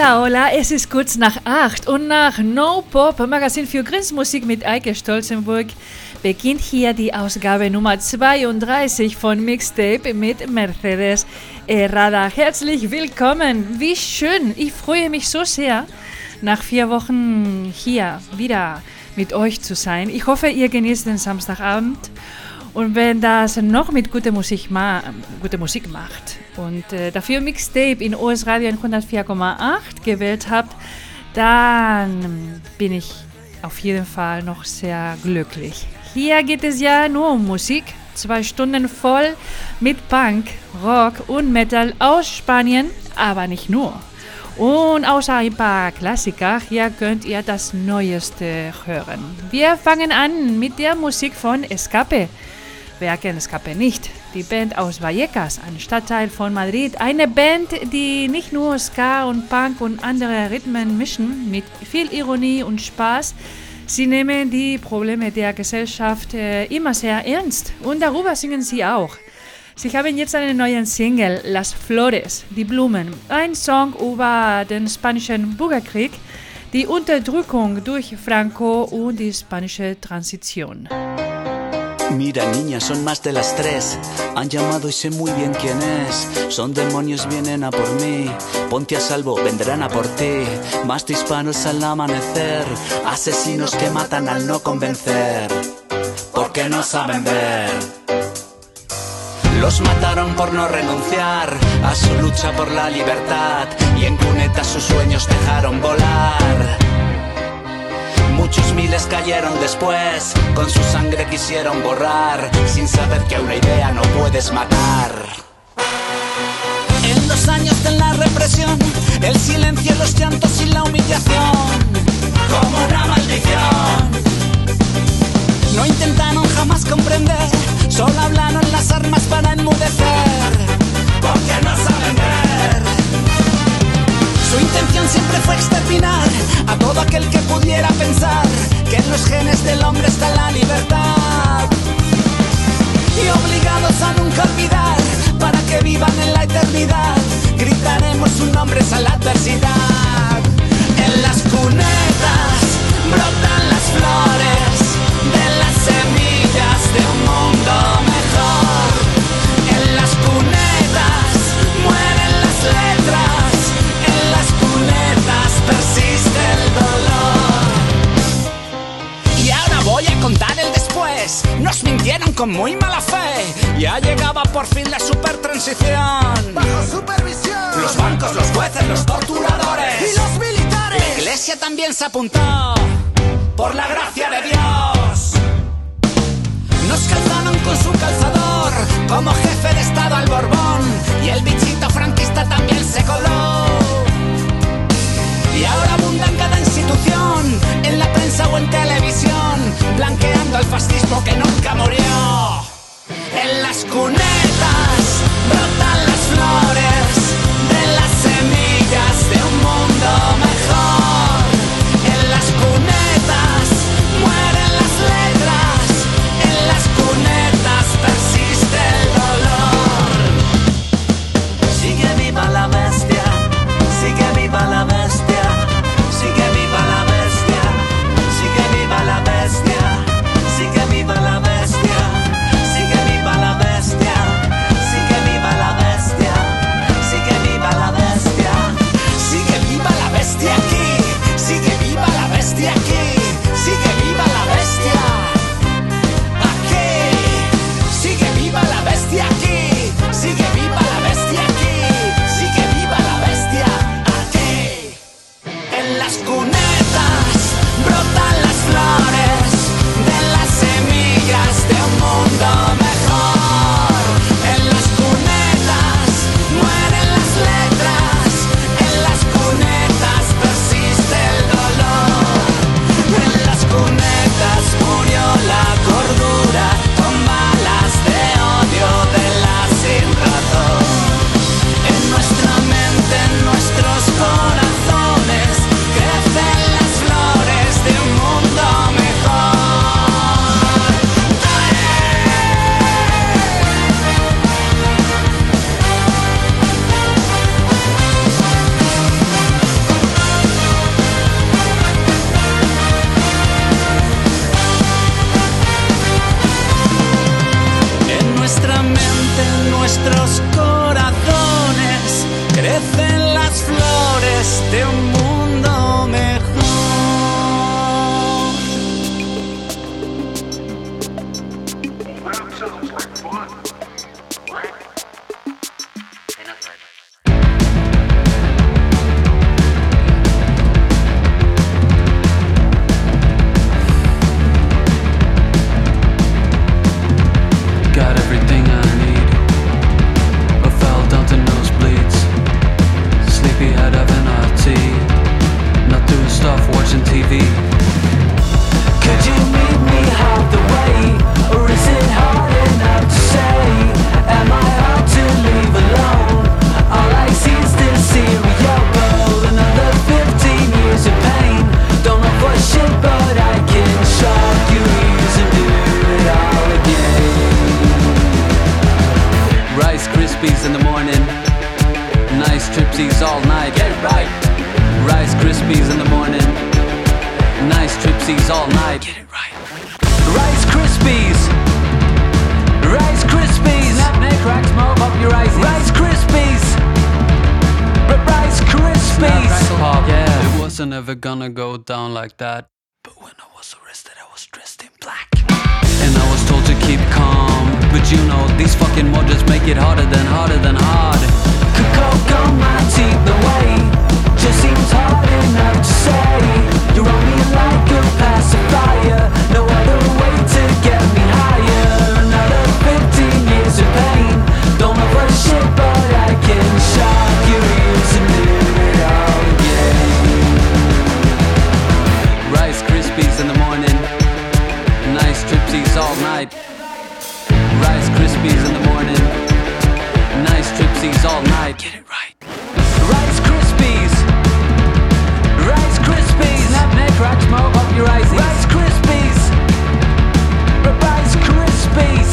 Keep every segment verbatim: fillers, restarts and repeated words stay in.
Hola, hola, es ist kurz nach acht und nach No Pop, Magazin für Grenzmusik mit Eike Stolzenburg, beginnt hier die Ausgabe Nummer zweiunddreißig von Mixtape mit Mercedes Herrada. Herzlich willkommen, wie schön, ich freue mich so sehr, nach vier Wochen hier wieder mit euch zu sein. Ich hoffe, ihr genießt den Samstagabend. Und wenn das noch mit guter Musik, ma- gute Musik macht und äh, dafür Mixtape in O S Radio hundertvier Komma acht gewählt habt, dann bin ich auf jeden Fall noch sehr glücklich. Hier geht es ja nur um Musik, zwei Stunden voll mit Punk, Rock und Metal aus Spanien, aber nicht nur. Und außer ein paar Klassiker, hier könnt ihr das Neueste hören. Wir fangen an mit der Musik von Escape. Wer kennt Escape nicht? Die Band aus Vallecas, ein Stadtteil von Madrid. Eine Band, die nicht nur Ska und Punk und andere Rhythmen mischen, mit viel Ironie und Spaß. Sie nehmen die Probleme der Gesellschaft äh, immer sehr ernst und darüber singen sie auch. Sie haben jetzt einen neuen Single, Las Flores, die Blumen. Ein Song über den spanischen Bürgerkrieg, die Unterdrückung durch Franco und die spanische Transition. Mira, niña, son más de las tres. Han llamado y sé muy bien quién es. Son demonios, vienen a por mí. Ponte a salvo, vendrán a por ti. Más de hispanos al amanecer. Asesinos que matan al no convencer. Porque no saben ver. Los mataron por no renunciar a su lucha por la libertad. Y en cunetas sus sueños dejaron volar. Muchos miles cayeron después, con su sangre quisieron borrar, sin saber que a una idea no puedes matar. En los años de la represión, el silencio, los llantos y la humillación, como una maldición. No intentaron jamás comprender, solo hablaron las armas para enmudecer, porque no saben ver. Su intención siempre fue exterminar a todo aquel que pudiera pensar que en los genes del hombre está la libertad. Y obligados a nunca olvidar, para que vivan en la eternidad, gritaremos sus nombres a la adversidad. En las cunetas brotan las flores de las semillas de un mundo mejor. En las cunetas mueren las letras. Persiste el dolor. Y ahora voy a contar el después. Nos mintieron con muy mala fe. Ya llegaba por fin la supertransición. Bajo supervisión. Los bancos, los jueces, los torturadores y los militares. La iglesia también se apuntó. Por la gracia de Dios. Nos calzaron con su calzador como jefe de estado al Borbón. Y el bichito franquista también se coló. Y ahora abunda en cada institución, en la prensa o en televisión, blanqueando el fascismo que nunca murió. En las cunetas brotan las flores de las semillas de un mundo mejor. En las cunetas mueren las letras, en las cunetas persiste el dolor. Sigue viva la bestia, sigue viva la bestia. Sigue viva la bestia, sigue viva la bestia, sigue viva la bestia, sigue viva la bestia. nuestra mente, en nuestros corazones, crecen las flores de un mundo mejor. Never gonna go down like that. But when I was arrested, I was dressed in black. And I was told to keep calm. But you know, these fucking models make it harder than harder than hard. Could coke on my teeth, the way just seems hard enough to say. You're on me like a pacifier. No other way to get me higher. Another fifteen years of pain. Don't know what shit, but I can shock your ears and do it all again. Rice Krispies in the morning, nice tripsies all night. Rice Krispies in the morning, nice tripsies all night. Get it right. Rice Krispies, Rice Krispies. Snap, neck, crack, smoke up your eyes. Rice Krispies, Rice Krispies.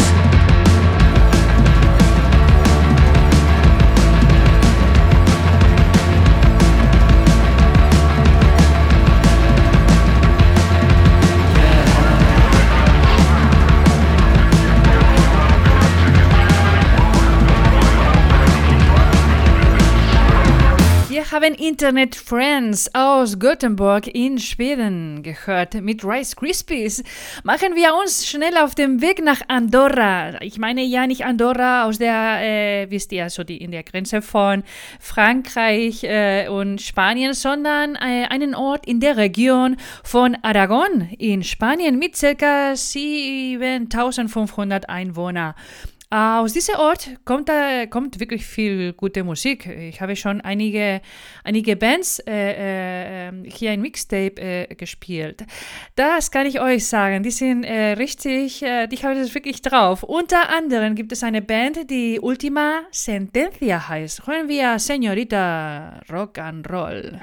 Wir haben Internet Friends aus Gothenburg in Schweden gehört mit Rice Krispies. Machen wir uns schnell auf den Weg nach Andorra. Ich meine ja nicht Andorra aus der, äh, wisst ihr, so die in der Grenze von Frankreich äh, und Spanien, sondern äh, einen Ort in der Region von Aragon in Spanien mit ca. siebentausendfünfhundert Einwohnern. Aus diesem Ort kommt, äh, kommt wirklich viel gute Musik. Ich habe schon einige, einige Bands äh, äh, hier in Mixtape äh, gespielt. Das kann ich euch sagen. Die sind äh, richtig, äh, die haben das wirklich drauf. Unter anderem gibt es eine Band, die Ultima Sentencia heißt. Hören wir Señorita Rock and Roll.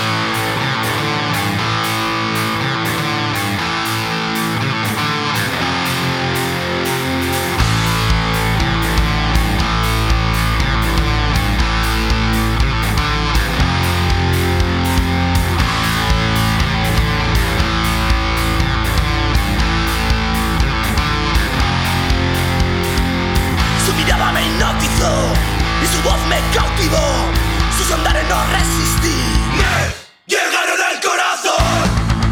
Y su voz me cautivó, sus andares no resistí. Me llegaron al corazón.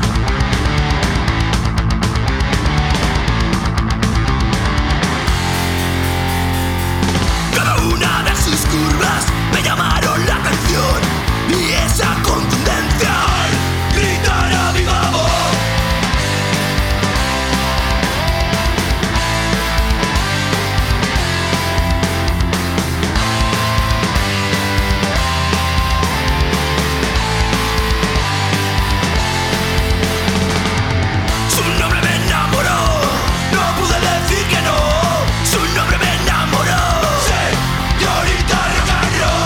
Cada una de sus curvas me llamaron la atención. Y esa contundencia al gritar a viva voz. Rock and roll.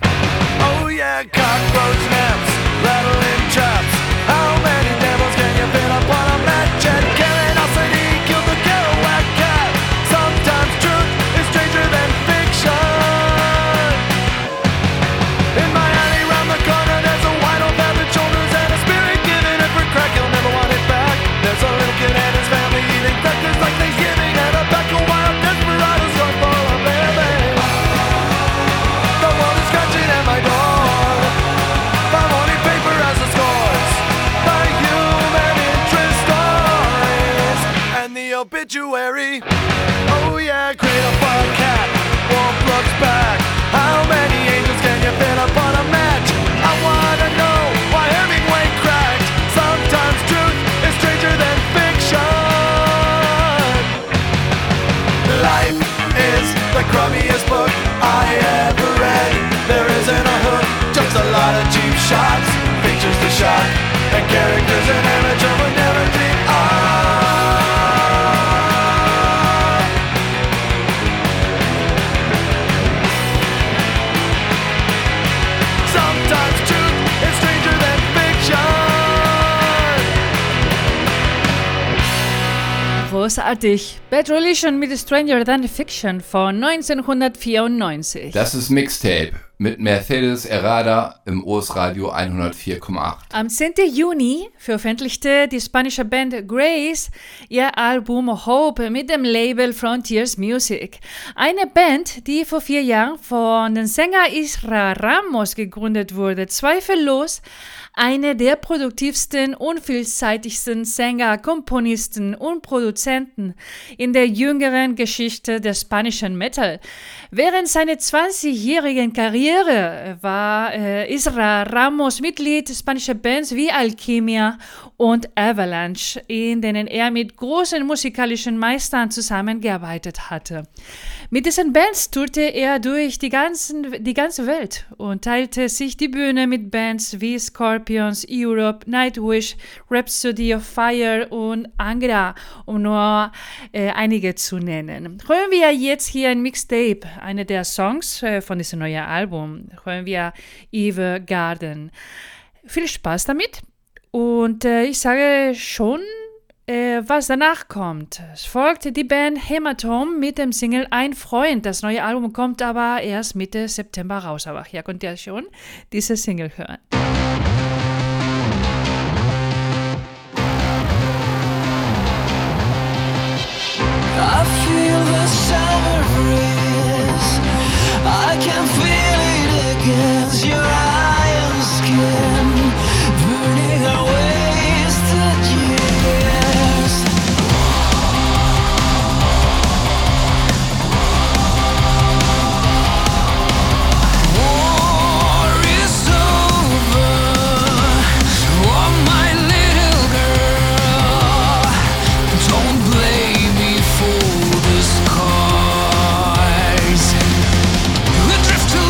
Oh yeah, cockroach naps, rattling traps. How many devils can you fit up on a match? And curiosity killed the Kerouac cat. Sometimes truth is stranger than fiction. In my alley round the corner there's a white old man with shoulders and a spirit giving it for crack. You'll never want it back. There's a little kid and his family eating crackers like Thanksgiving, and a pack of wild desperados going for a baby. The world is scratching at my door. My morning paper has the scores, my human interest stories, and the obituary. Oh yeah, cradle for a cat, wolf looks back. How many angels can you fit up on a match? I wanna know why Hemingway cracked. Sometimes truth is stranger than fiction. Life is the crummiest book I ever read. There isn't a hook, just a lot of cheap shots, pictures to shot, and characters an amateur would never dream of. Sometimes truth is stranger than fiction. Großartig. Bad Religion mit Stranger Than Fiction von neunzehnhundertvierundneunzig. Das ist Mixtape mit Mercedes Errada im O S Radio hundertvier Komma acht. Am zehnten Juni veröffentlichte die spanische Band Grace ihr Album Hope mit dem Label Frontiers Music. Eine Band, die vor vier Jahren von dem Sänger Isra Ramos gegründet wurde, zweifellos eine der produktivsten und vielseitigsten Sänger, Komponisten und Produzenten in der jüngeren Geschichte des spanischen Metal. Während seiner zwanzigjährigen Karriere war äh, Isra Ramos Mitglied spanischer Bands wie Alchemia und Avalanche, in denen er mit großen musikalischen Meistern zusammengearbeitet hatte. Mit diesen Bands tourte er durch die, ganzen, die ganze Welt und teilte sich die Bühne mit Bands wie Scorpions, Europe, Nightwish, Rhapsody of Fire und Angra, um nur äh, einige zu nennen. Hören wir jetzt hier ein Mixtape, eine der Songs äh, von diesem neuen Album. Hören wir Eve Garden. Viel Spaß damit und äh, ich sage schon, Äh, was danach kommt. Es folgt die Band Hämatom mit dem Single Ein Freund. Das neue Album kommt aber erst Mitte September raus. Aber hier könnt ihr schon diese Single hören. I feel the summer breeze. I can feel it against your iron skin, burning our wasted years. War is over. Oh, my little girl, don't blame me for the scars. Adrift to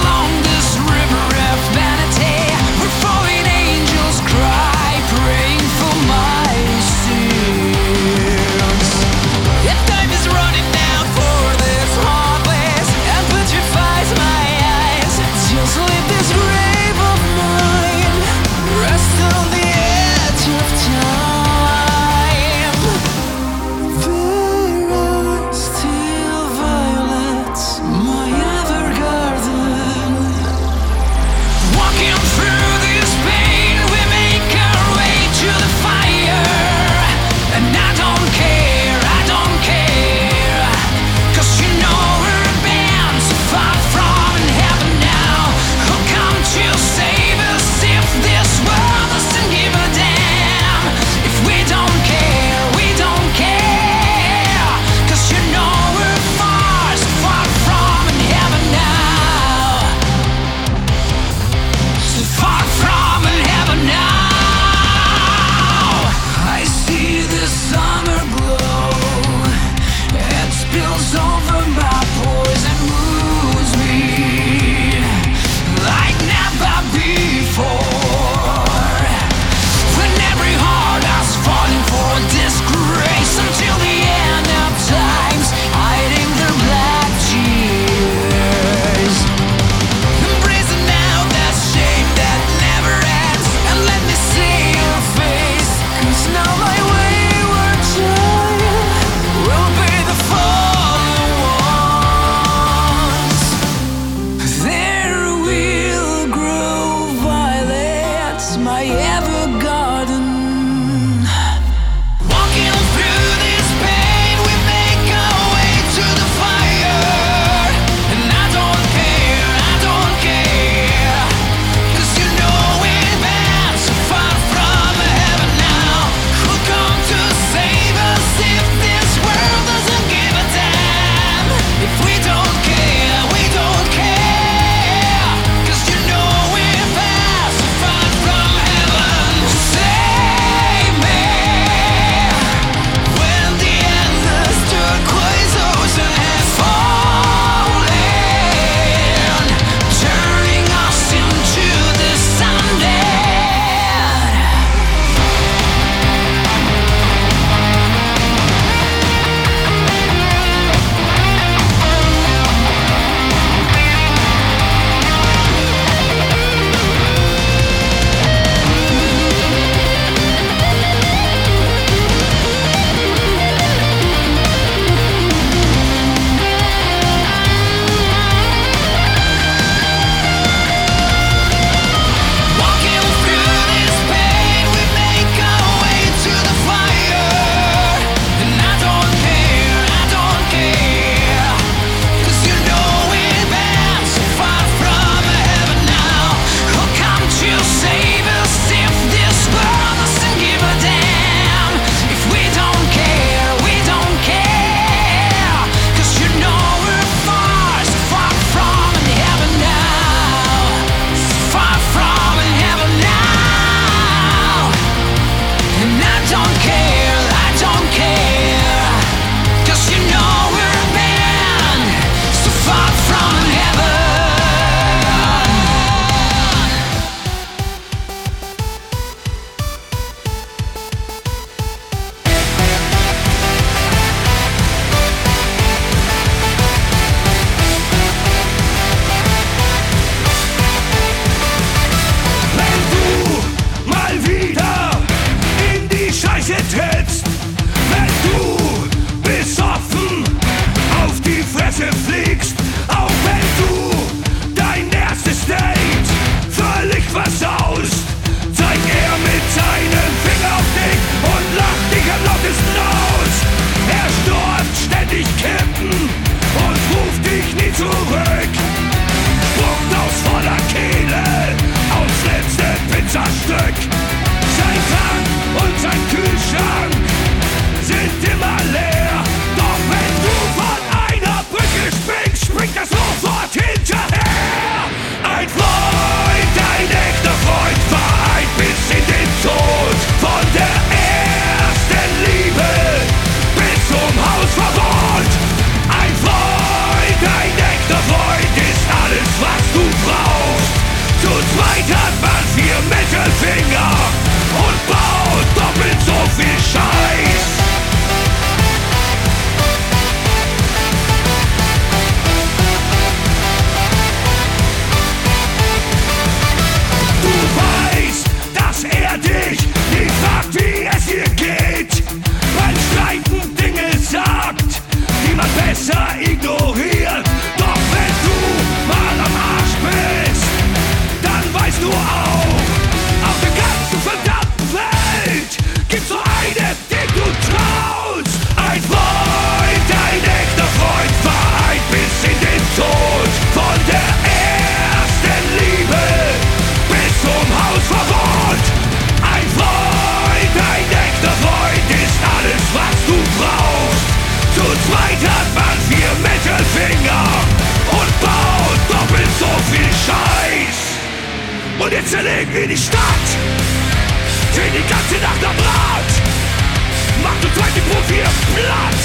Und jetzt zerlegen wir die Stadt, stehen die ganze Nacht am Rad, macht uns heute Profil platt.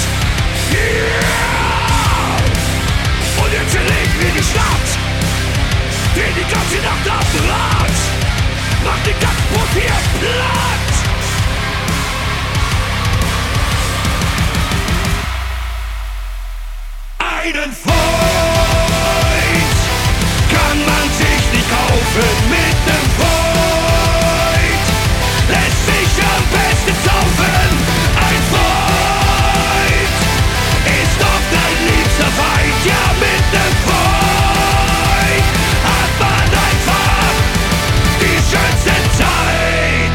Yeah! Und jetzt zerlegen wir die Stadt, stehen die ganze Nacht am Rad, macht den ganzen Profil platt. Einen Freund kann man sich nicht kaufen, mit nem Freund lässt sich am besten saufen. Ein Freund ist oft dein liebster Feind, ja, mit nem Freund hat man einfach die schönste Zeit.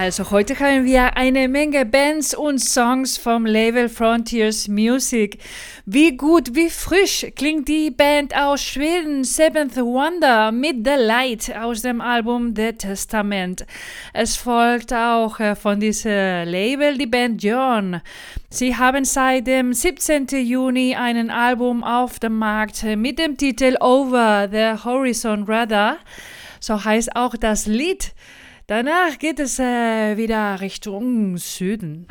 Also heute haben wir eine Menge Bands und Songs vom Label Frontiers Music. Wie gut, wie frisch klingt die Band aus Schweden, Seventh Wonder, mit The Light aus dem Album The Testament. Es folgt auch äh, von diesem Label die Band John. Sie haben seit dem siebzehnten Juni ein Album auf dem Markt mit dem Titel Over the Horizon Radar. So heißt auch das Lied. Danach geht es äh, wieder Richtung Süden.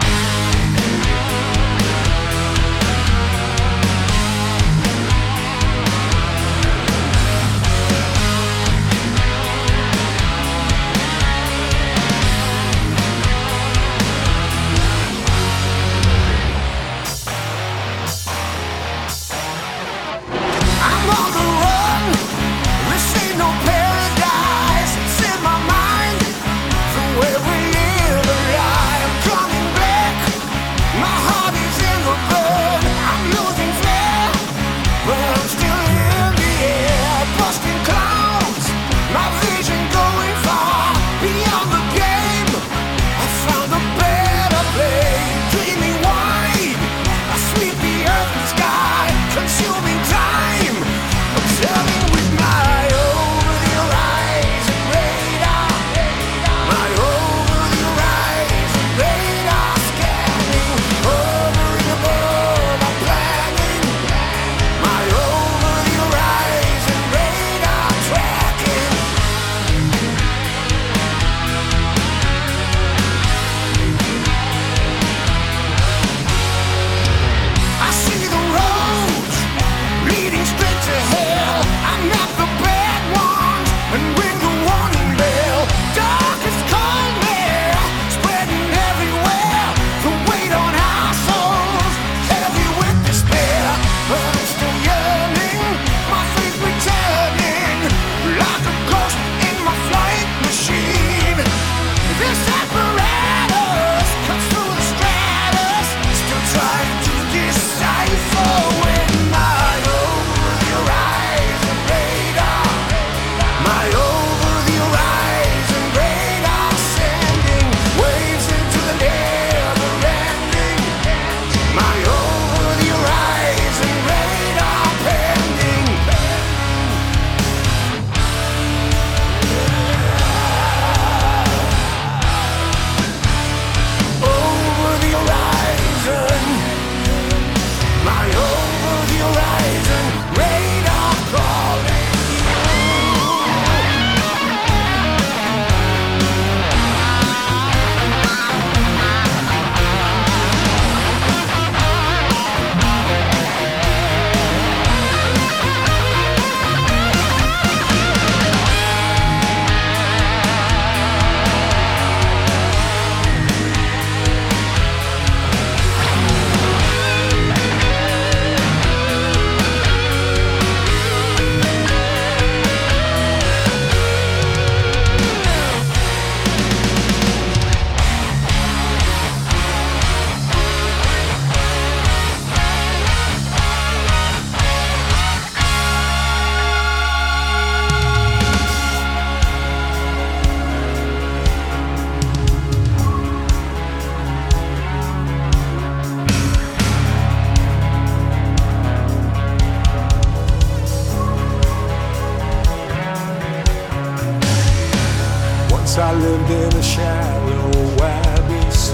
I lived in a shallow abyss.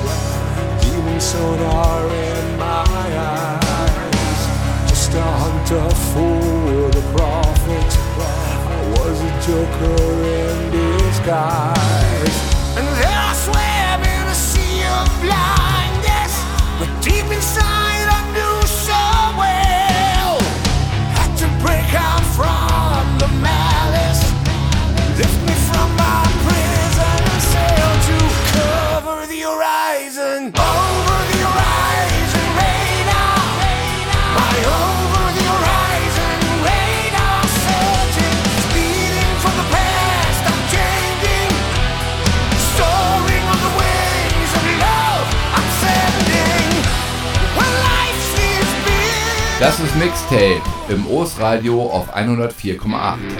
Demon sonar in my eyes. Just a hunter for the prophet. I was a joker in disguise. And then I swam in a sea of blindness. But deep inside I knew so well. Had to break out from the malice. Lift me from my prison and sail to cover the horizon. Over the horizon radar. My over the horizon radar searching. Speeding from the past, I'm changing. Soaring on the wings of love, I'm sending. When life seems big. Das ist Mixtape im O S Radio auf hundertvier Komma acht.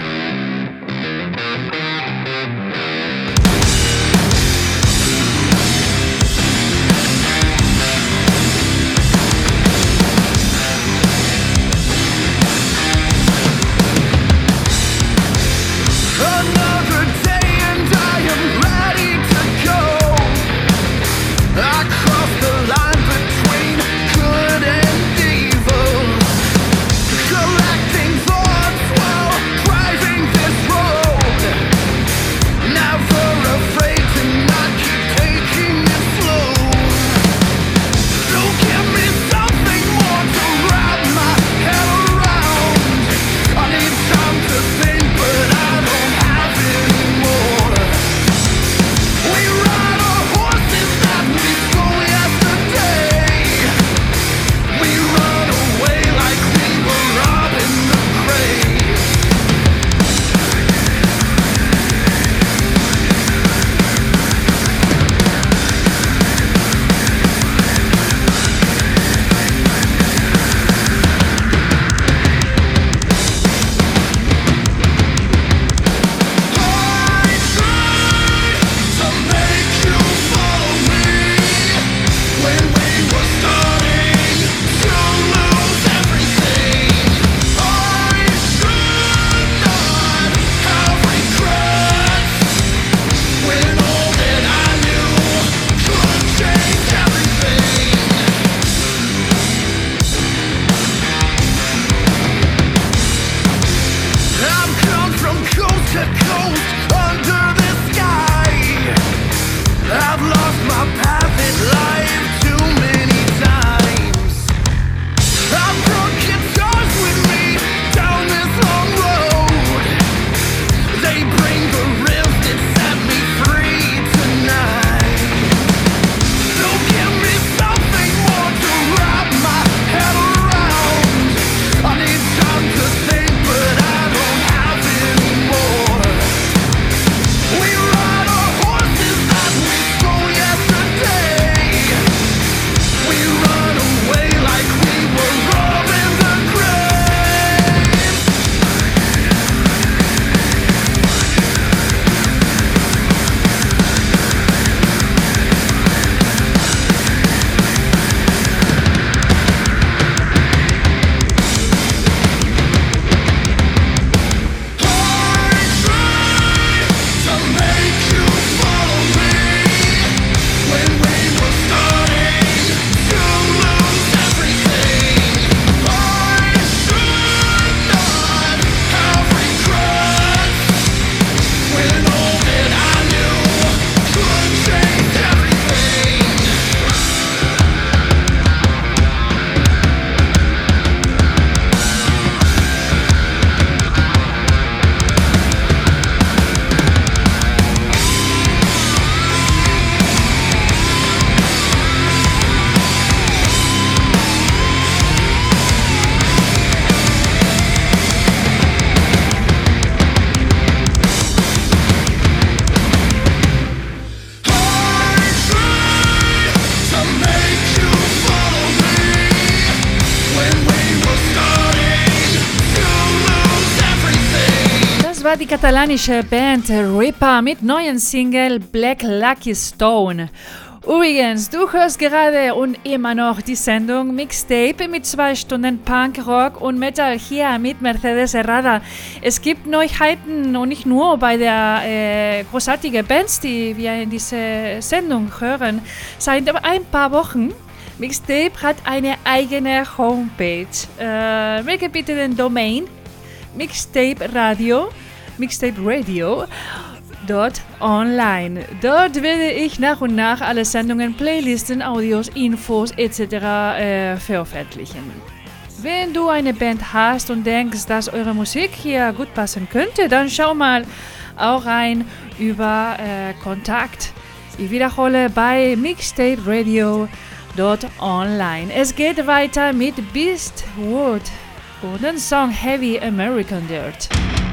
war die katalanische Band Ripper mit neuen Single Black Lucky Stone. Übrigens, du hörst gerade und immer noch die Sendung Mixtape mit zwei Stunden Punk, Rock und Metal hier mit Mercedes Herrada. Es gibt Neuheiten und nicht nur bei der äh, großartigen Bands, die wir in dieser Sendung hören. Seit ein paar Wochen Mixtape hat eine eigene Homepage. Äh, merke bitte den Domain Mixtape Radio, Mixtape Radio. Dort online. Dort werde ich nach und nach alle Sendungen, Playlisten, Audios, Infos et cetera äh, veröffentlichen. Wenn du eine Band hast und denkst, dass eure Musik hier gut passen könnte, dann schau mal auch rein über äh, Kontakt. Ich wiederhole bei Mixtape Radio dort online. Es geht weiter mit Beastwood und dem Song Heavy American Dirt.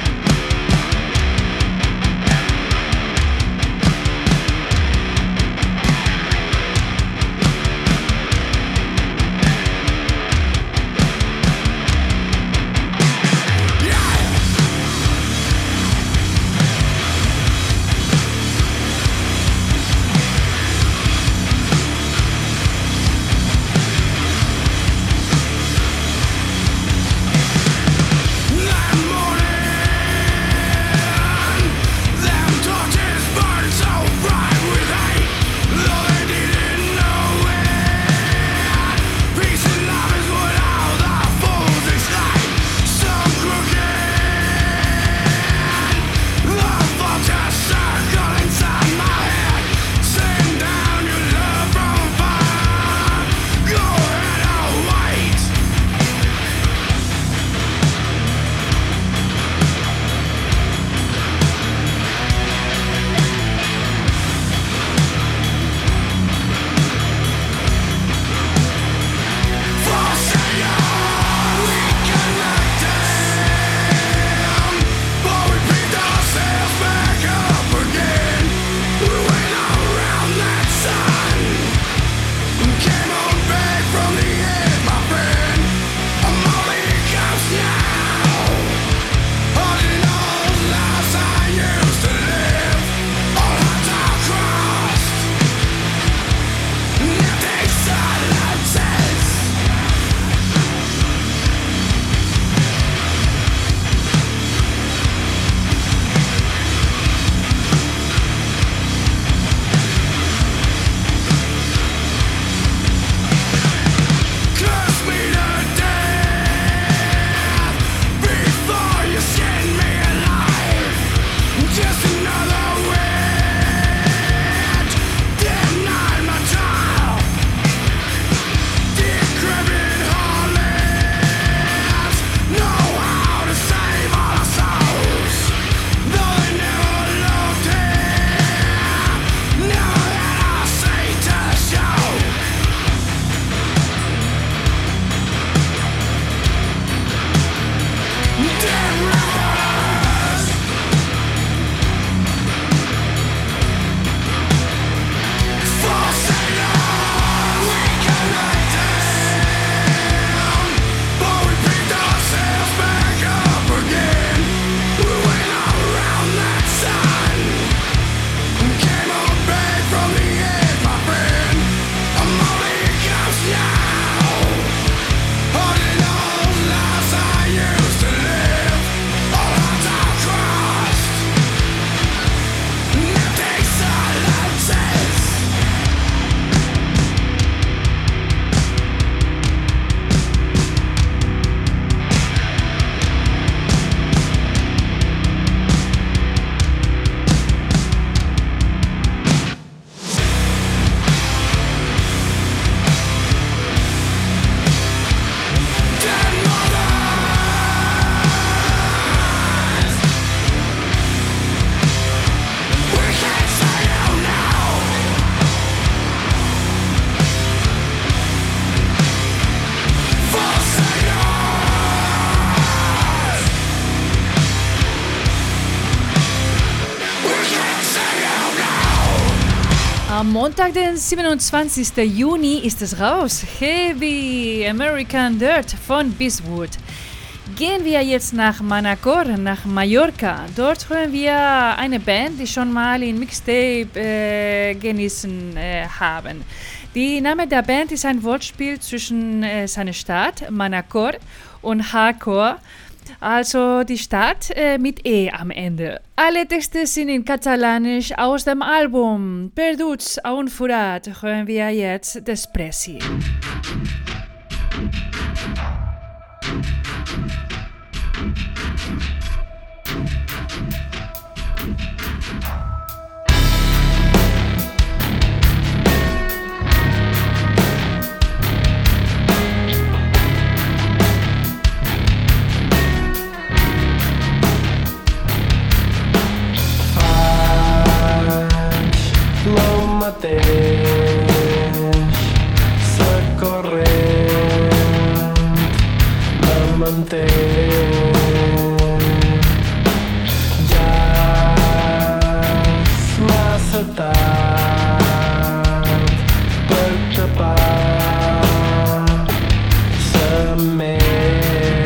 Am Montag, den siebenundzwanzigsten Juni, ist es raus. Heavy American Dirt von Beastwood. Gehen wir jetzt nach Manacor, nach Mallorca. Dort hören wir eine Band, die schon mal in Mixtape äh, genießen äh, haben. Der Name der Band ist ein Wortspiel zwischen äh, seiner Stadt, Manacor, und Hardcore, also die Stadt äh, mit E am Ende. Alle Texte sind in Katalanisch aus dem Album Perduts a un Forat. Hören wir jetzt Despreci. Se corrent me manté ja és massa tard per tapar sa ment.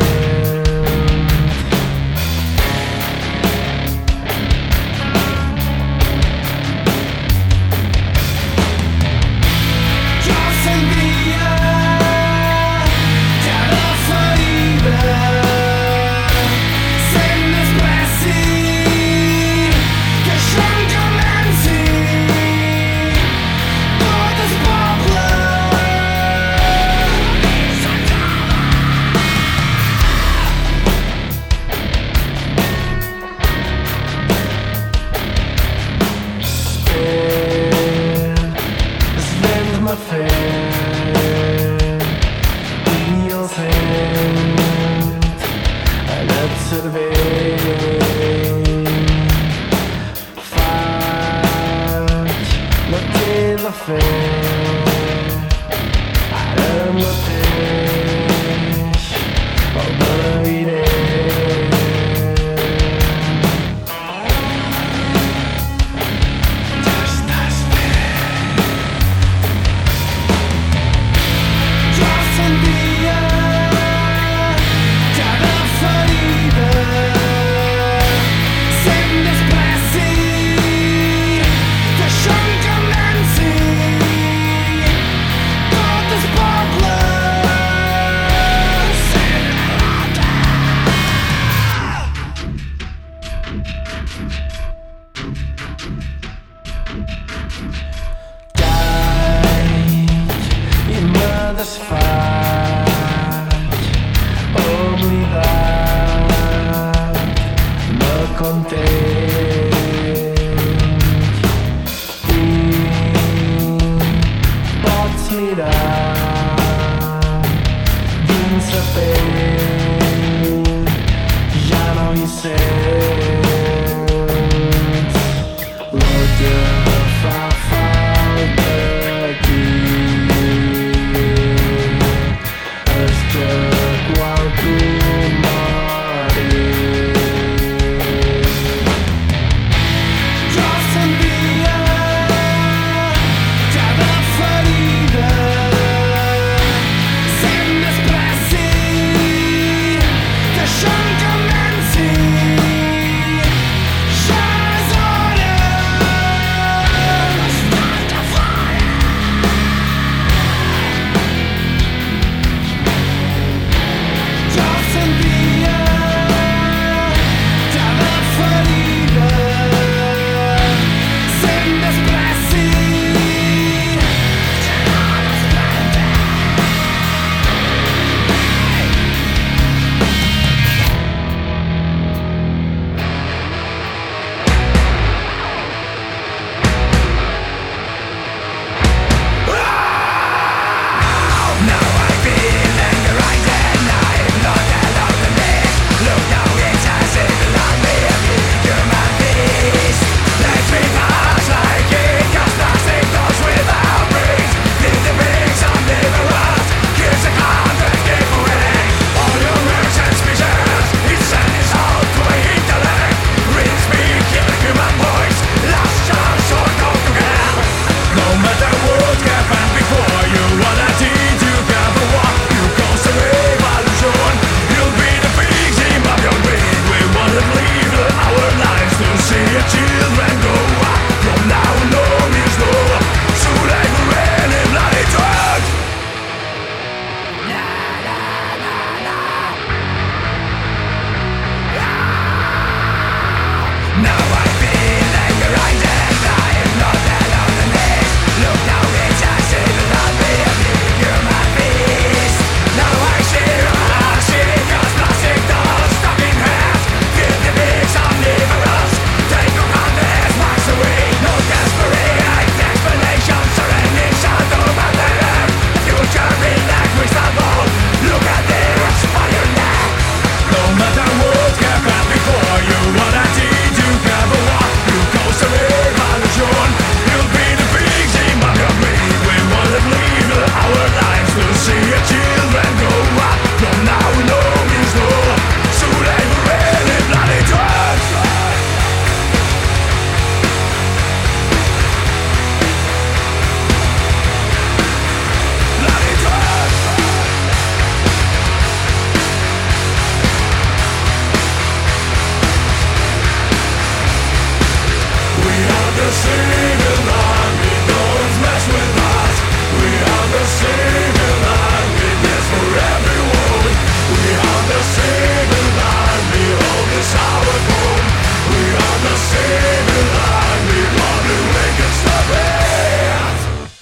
Let's be fast like you.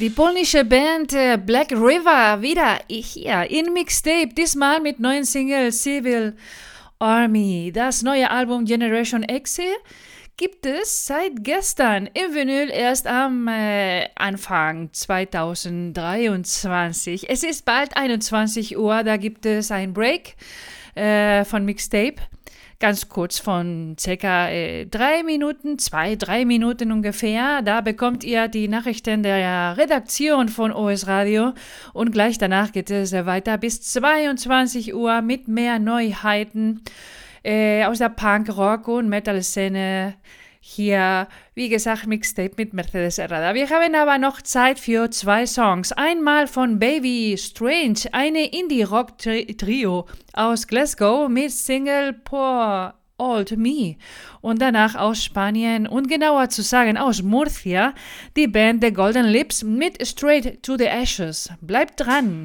Die polnische Band äh, Black River wieder hier in Mixtape, diesmal mit neuen Single Civil Army. Das neue Album Generation X gibt es seit gestern im Vinyl erst am äh, Anfang zwanzig dreiundzwanzig. Es ist bald einundzwanzig Uhr, da gibt es ein Break äh, von Mixtape. Ganz kurz von circa äh, drei Minuten, zwei, drei Minuten ungefähr. Da bekommt ihr die Nachrichten der Redaktion von O S Radio und gleich danach geht es weiter bis zweiundzwanzig Uhr mit mehr Neuheiten äh, aus der Punk, Rock und Metal-Szene. Hier, wie gesagt, Mixtape mit Mercedes Herrada. Wir haben aber noch Zeit für zwei Songs. Einmal von Baby Strange, eine Indie-Rock-Trio aus Glasgow mit Single Poor Old Me. Und danach aus Spanien und genauer zu sagen aus Murcia, die Band The Golden Lips mit Straight to the Ashes. Bleibt dran!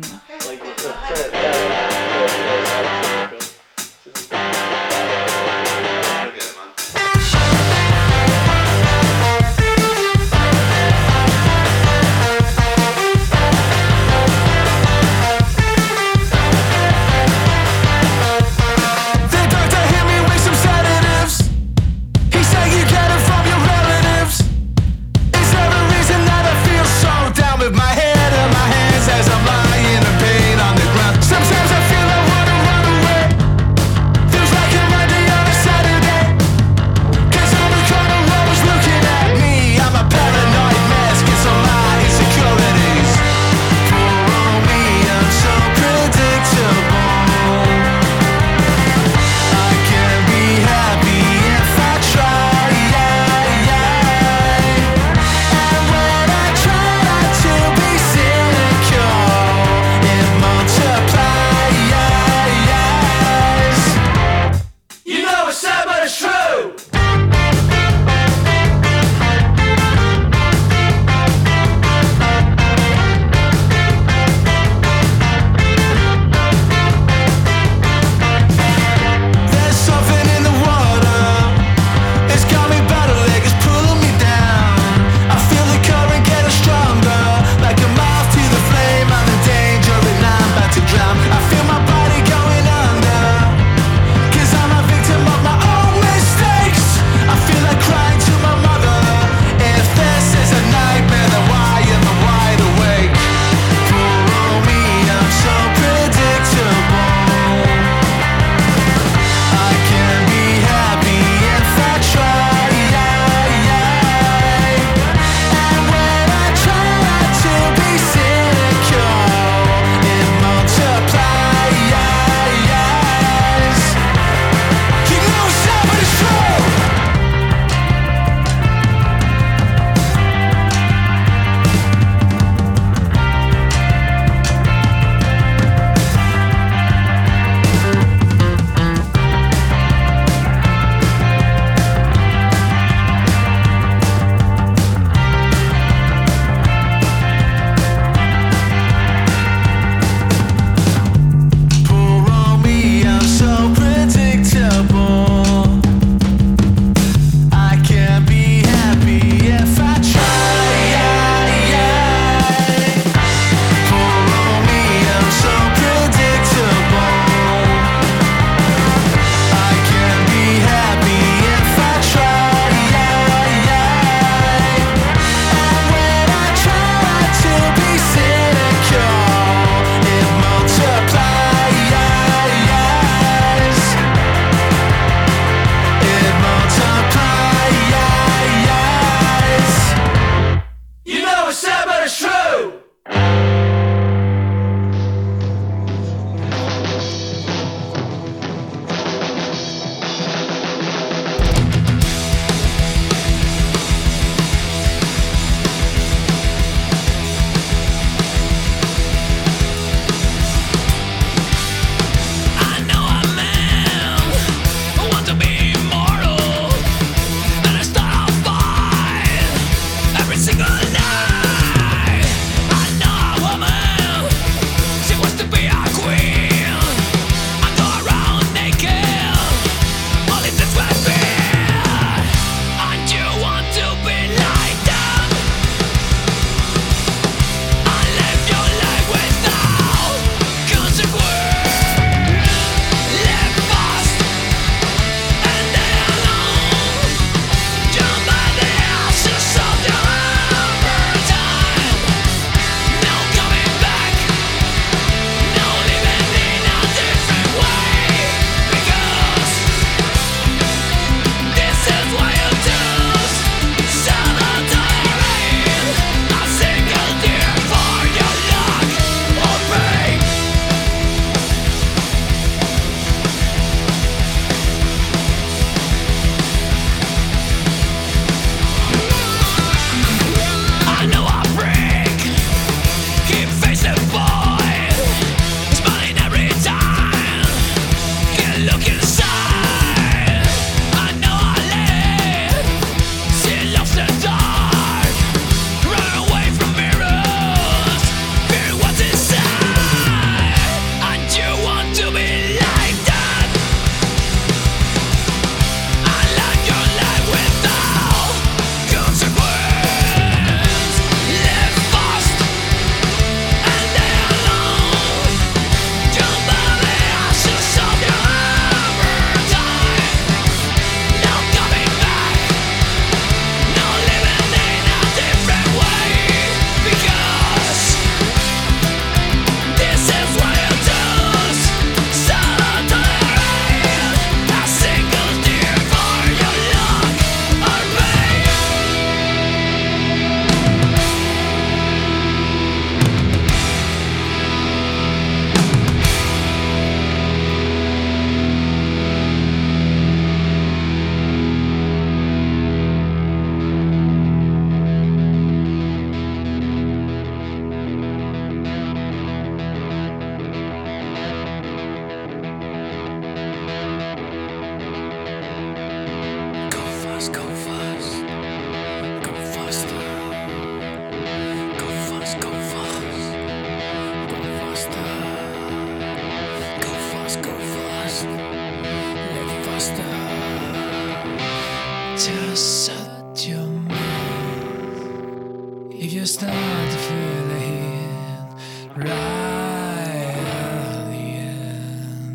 if you start to feel the heat right at the end.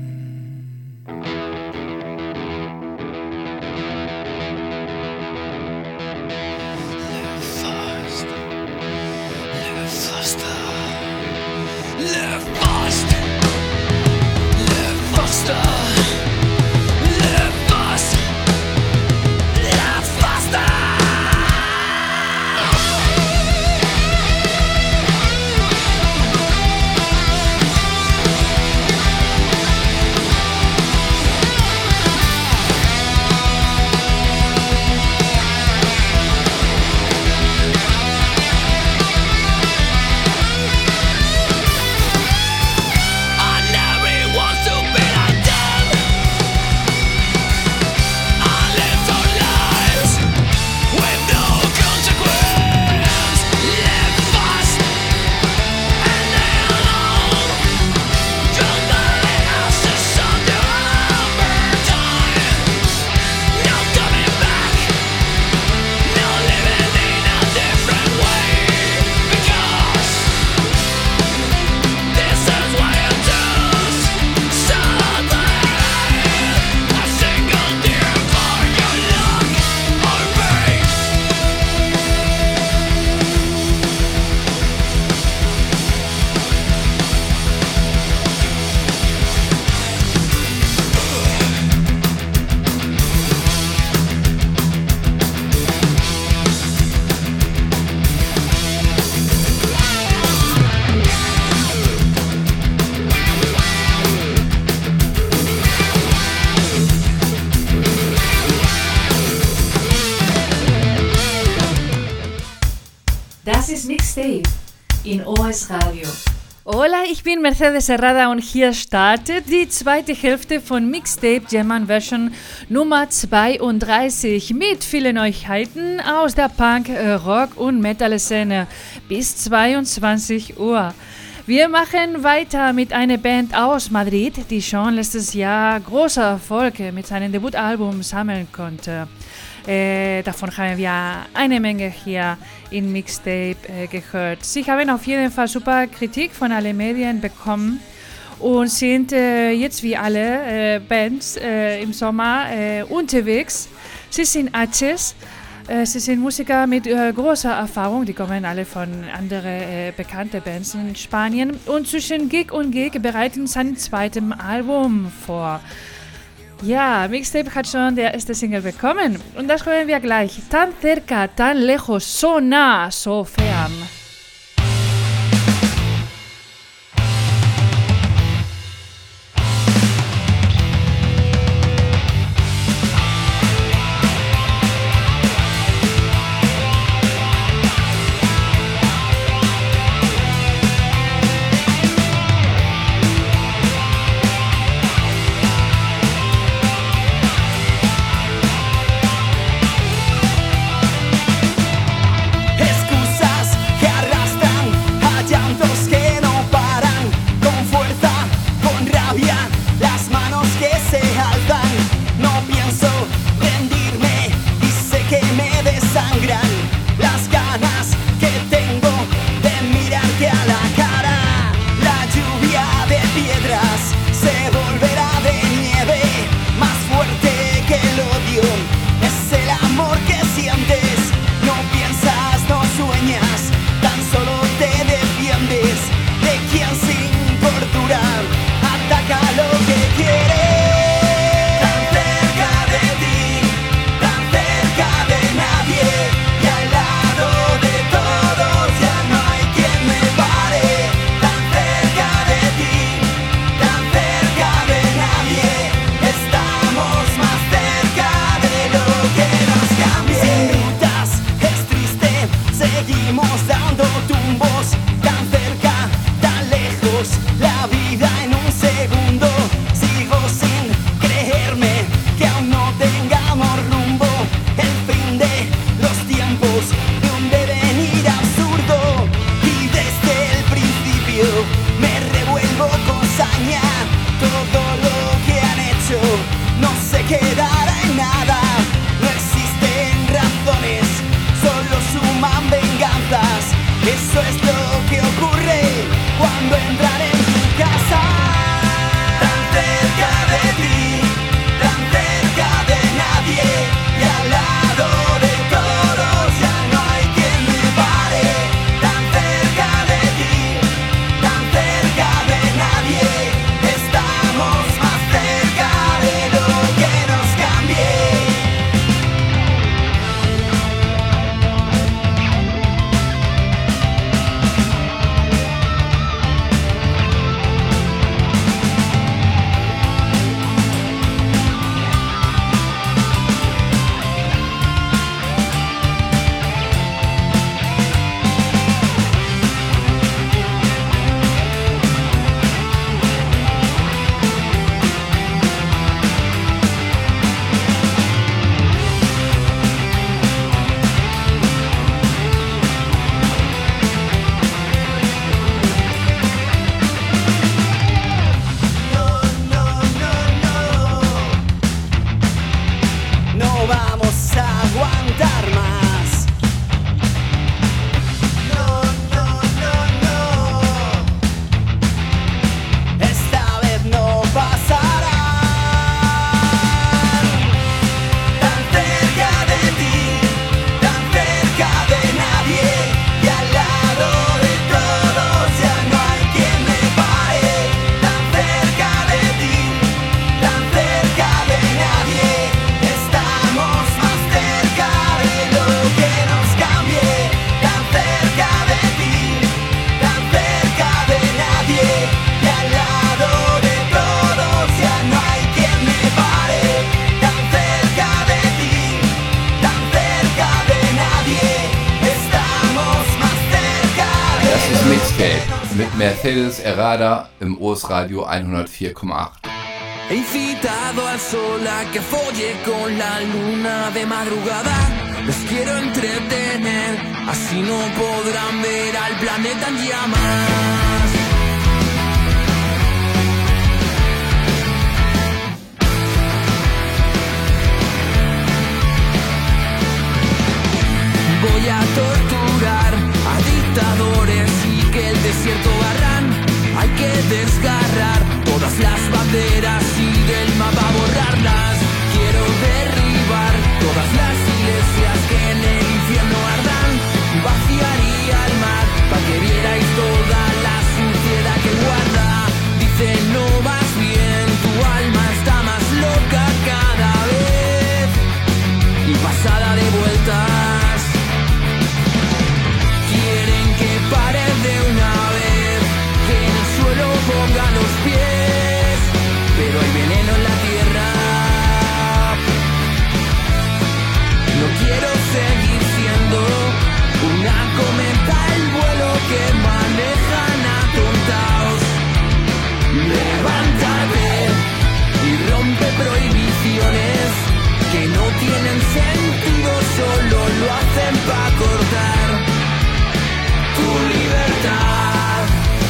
Live fast, live faster, live fast, live faster, live fast, live faster. Das ist Mixtape in O S Radio. Hola, ich bin Mercedes Herrada und hier startet die zweite Hälfte von Mixtape German Version Nummer zweiunddreißig mit vielen Neuigkeiten aus der Punk-, Rock- und Metal-Szene bis zweiundzwanzig Uhr. Wir machen weiter mit einer Band aus Madrid, die schon letztes Jahr große Erfolge mit seinem Debutalbum sammeln konnte. Äh, davon haben wir eine Menge hier in Mixtape äh, gehört. Sie haben auf jeden Fall super Kritik von allen Medien bekommen und sind äh, jetzt wie alle äh, Bands äh, im Sommer äh, unterwegs. Sie sind Aches, äh, sie sind Musiker mit äh, großer Erfahrung, die kommen alle von anderen äh, bekannten Bands in Spanien und zwischen Gig und Gig bereiten sein zweites Album vor. Ja, Mixtape hat schon der erste Single bekommen und das hören wir gleich. Tan cerca, tan lejos, so nah, so fern. quedará en nada. No existen razones, solo suman venganza. Eso es lo que ocurre cuando entran en tu casa. Tan cerca de ti, tan cerca de nadie, y al lado de todos ya no hay quien me pare. Tan cerca de ti, tan cerca de nadie, estamos más cerca de lo que nos cambie. No vamos a aguantar más. No, no, no, no. Esta vez no pasará. Tan cerca de ti, tan cerca de nadie, y al lado de todos ya no hay quien me pare. Tan cerca de ti, tan cerca de nadie, estamos más cerca de lo que nos cambie. Tan cerca de ti, tan cerca de nadie, y al lado de todos ya no hay quien me pare. Tan cerca de ti, tan cerca de nadie, estamos más cerca de Das ist lo Mixtape que nos mit Mercedes Errada im O S Radio hundertvier Komma acht. He incitado al sol a que folle con la luna de madrugada. Les quiero entretener, así no podrán ver al planeta en llamas. Voy a torturar a dictadores y que el desierto barran. Hay que desgarrar todas las banderas y del mapa borrarlas. Quiero derribar todas las iglesias que en el infierno ardan. Vaciaría el mar para que vierais toda la suciedad que guarda. Dice no vas bien, tu alma está más loca cada vez y pasada de vueltas. Quieren que pare de una vez, que en el suelo ponga los pies, pero hay veneno en la tierra. No quiero seguir siendo una cometa, el vuelo que manejan atontados. Levántate y rompe prohibiciones que no tienen sentido, solo lo hacen para cortar tu libertad.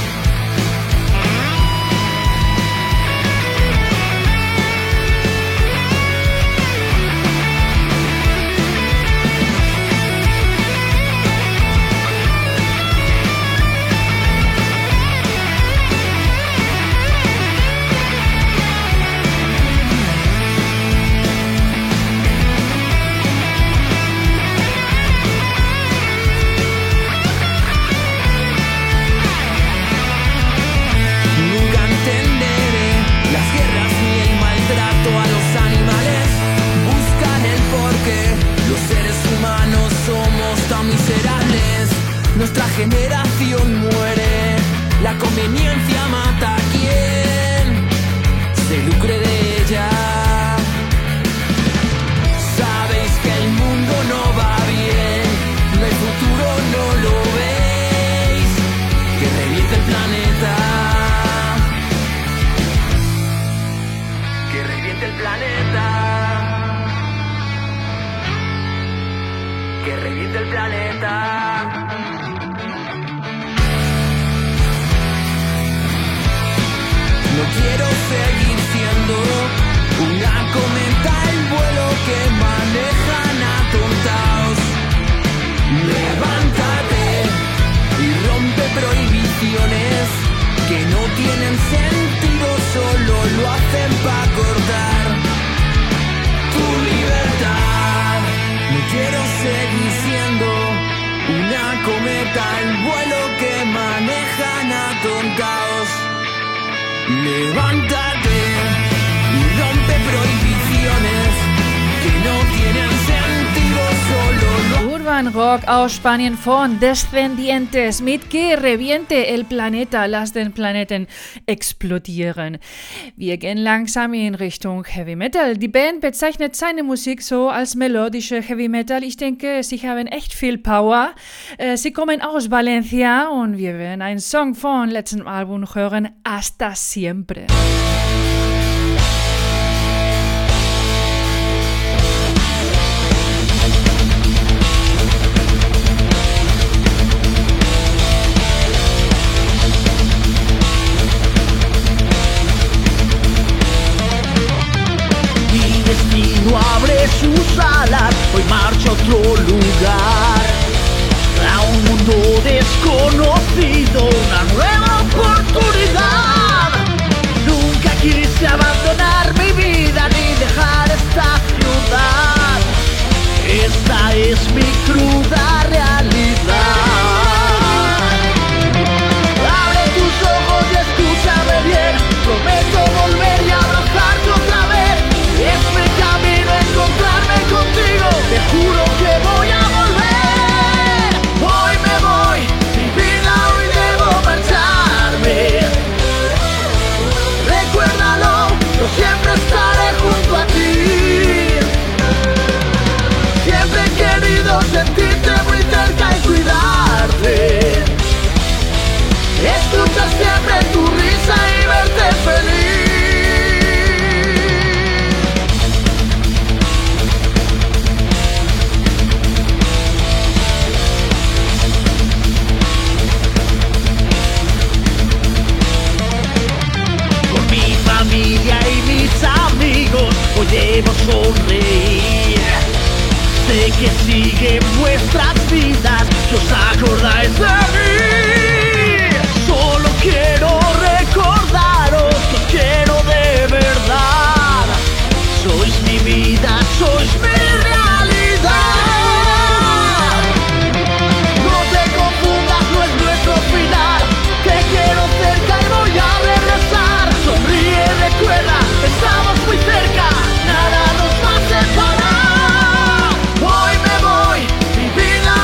Nunca entenderé las guerras ni el maltrato a los animales. Buscan el porqué, los seres humanos somos tan miserables. Nuestra generación muere, la conveniencia mata a quien se lucre de ella. Sabéis que el mundo no va bien, no hay futuro, no lo veis, que reviente el planeta. Que reviente el planeta. Que reviente el planeta. No quiero seguir siendo una cometa, el vuelo que manejan atontados. Levántate Levántate y rompe prohibiciones que no tienen sentido, solo Urban Rock aus Spanien von Descendientes mit Que reviente el planeta, lass den Planeten explodieren. Wir gehen langsam in Richtung Heavy Metal. Die Band bezeichnet seine Musik so als melodische Heavy Metal. Ich denke, sie haben echt viel Power. Äh, sie kommen aus Valencia und wir werden einen Song von letztem Album hören, Hasta Siempre. No abre sus alas, hoy marcha a otro lugar, a un mundo desconocido, una nueva oportunidad. Nunca quise abandonar mi vida ni dejar esta ciudad. Esta es mi cruda realidad. Abre tus ojos y escúchame bien, prometo volver y abrazarte otra vez. Es mi camino encontrarme contigo, te juro que voy a volver. Hoy me voy, mi vida hoy debo marcharme. Recuérdalo, yo siempre estaré junto a ti. Siempre he querido sentirte muy cerca y cuidarte. Escuchar siempre tu risa y verte feliz. Familia y mis amigos, hoy debo sonreír. Sé que siguen vuestras vidas, que os acordáis de mí. Solo quiero recordaros que os quiero de verdad. Sois mi vida, sois mi realidad. No te confundas, no es nuestro final. Te quiero cerca y voy a regresar. Sonríe, recuerda, estamos muy cerca, nada nos va a separar. Hoy me voy, mi vida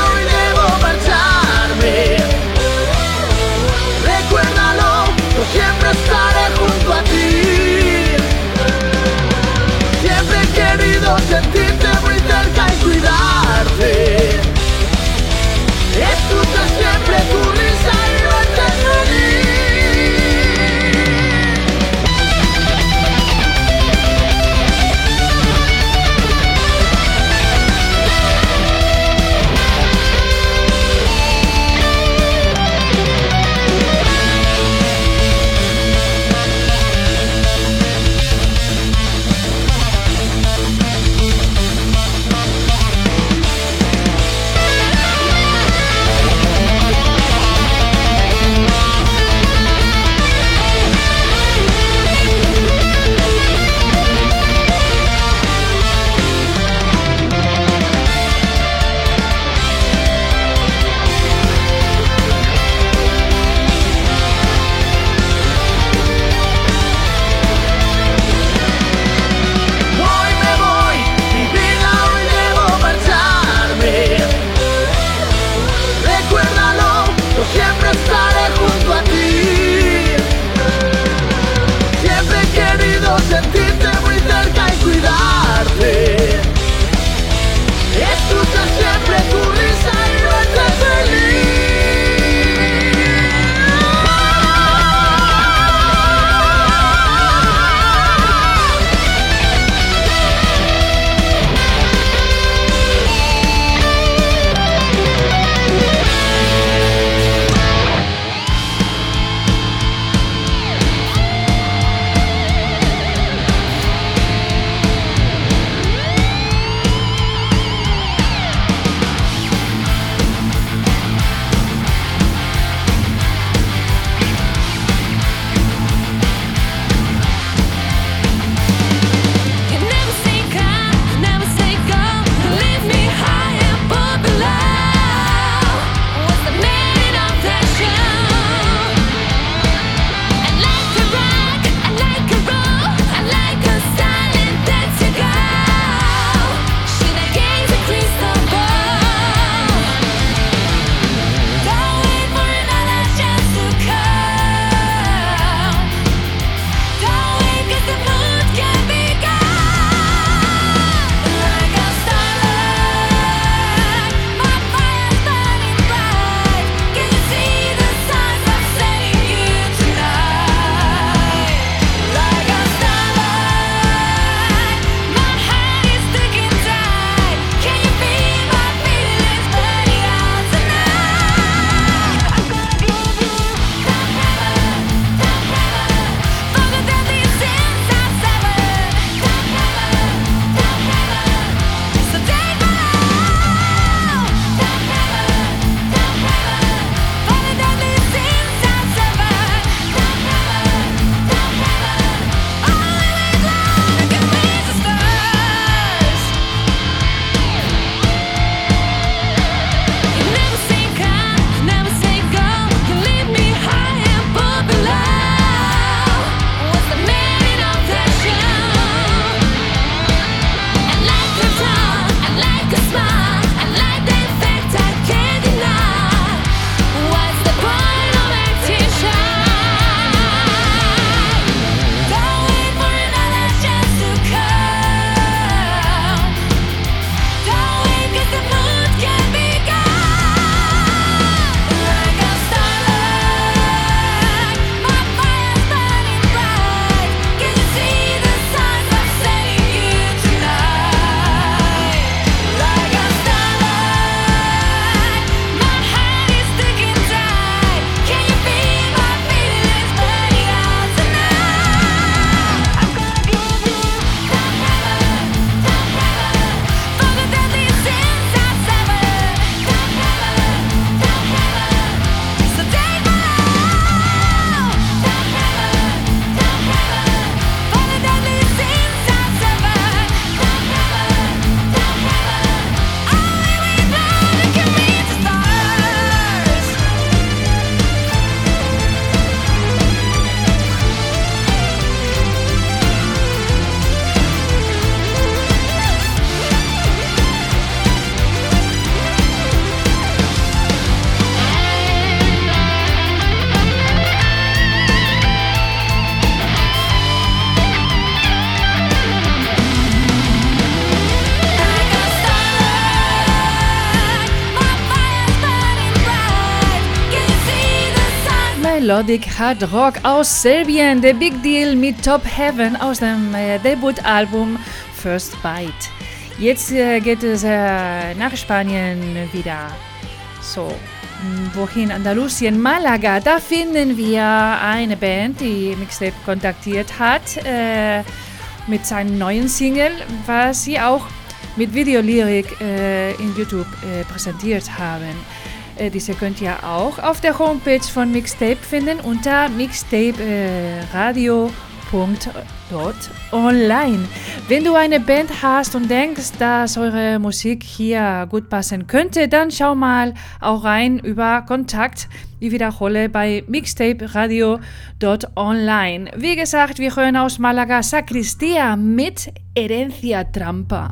Melodic Hard Rock aus Serbien, The Big Deal mit Top Heaven aus dem äh, Debutalbum First Bite. Jetzt äh, geht es äh, nach Spanien wieder. So, wohin? Andalusien, Malaga. Da finden wir eine Band, die Mixtape kontaktiert hat äh, mit seinem neuen Single, was sie auch mit Videolyrik äh, in YouTube äh, präsentiert haben. Äh, diese könnt ihr auch auf der Homepage von Mixtape finden unter mixtape radio punkt online. Wenn du eine Band hast und denkst, dass eure Musik hier gut passen könnte, dann schau mal auch rein über Kontakt. Ich wiederhole bei mixtape radio punkt online. Wie gesagt, wir hören aus Malaga Sacristia mit Herencia Trampa.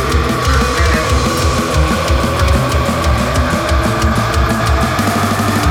We'll be right back.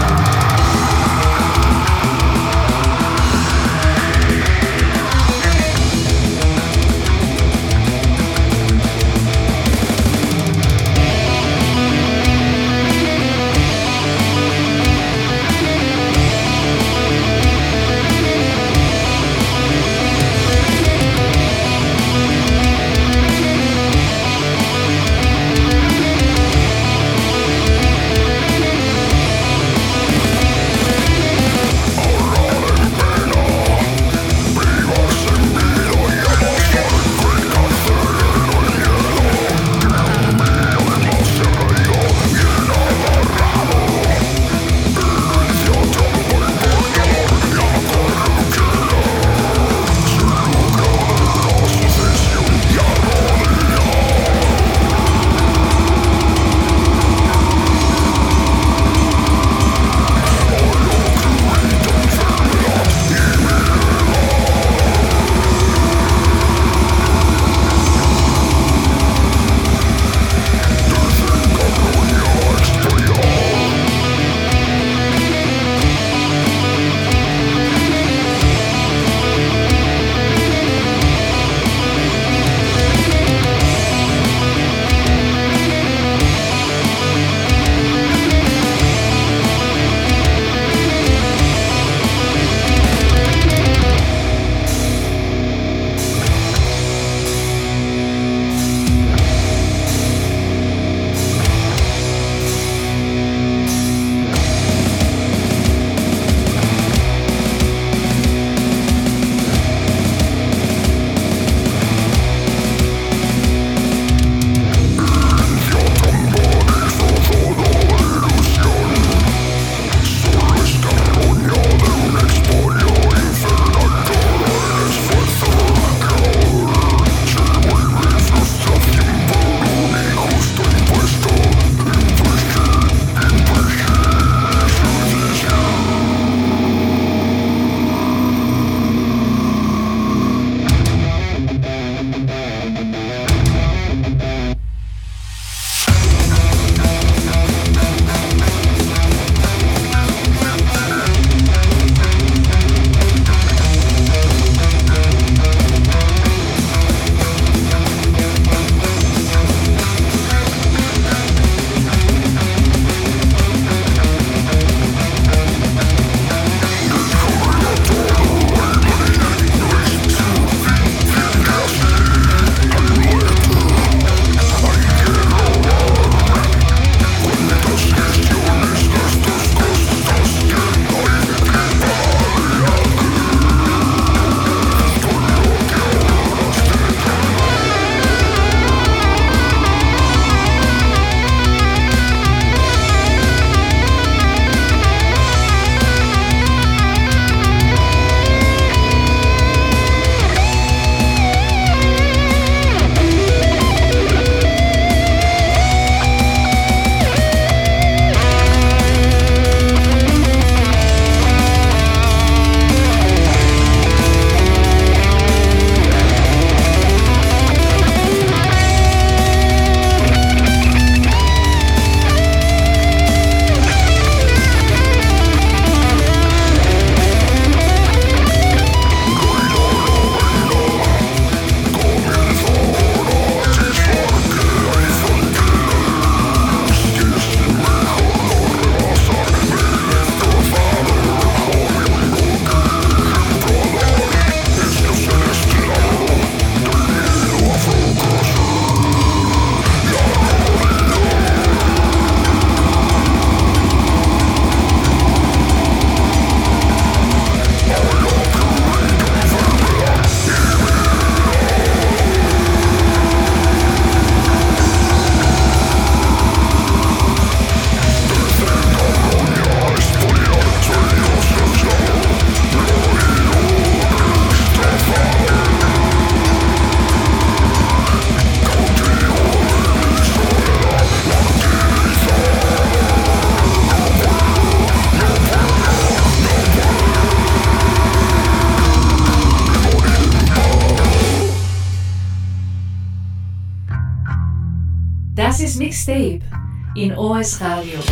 Das ist Mixtape in O S Radio.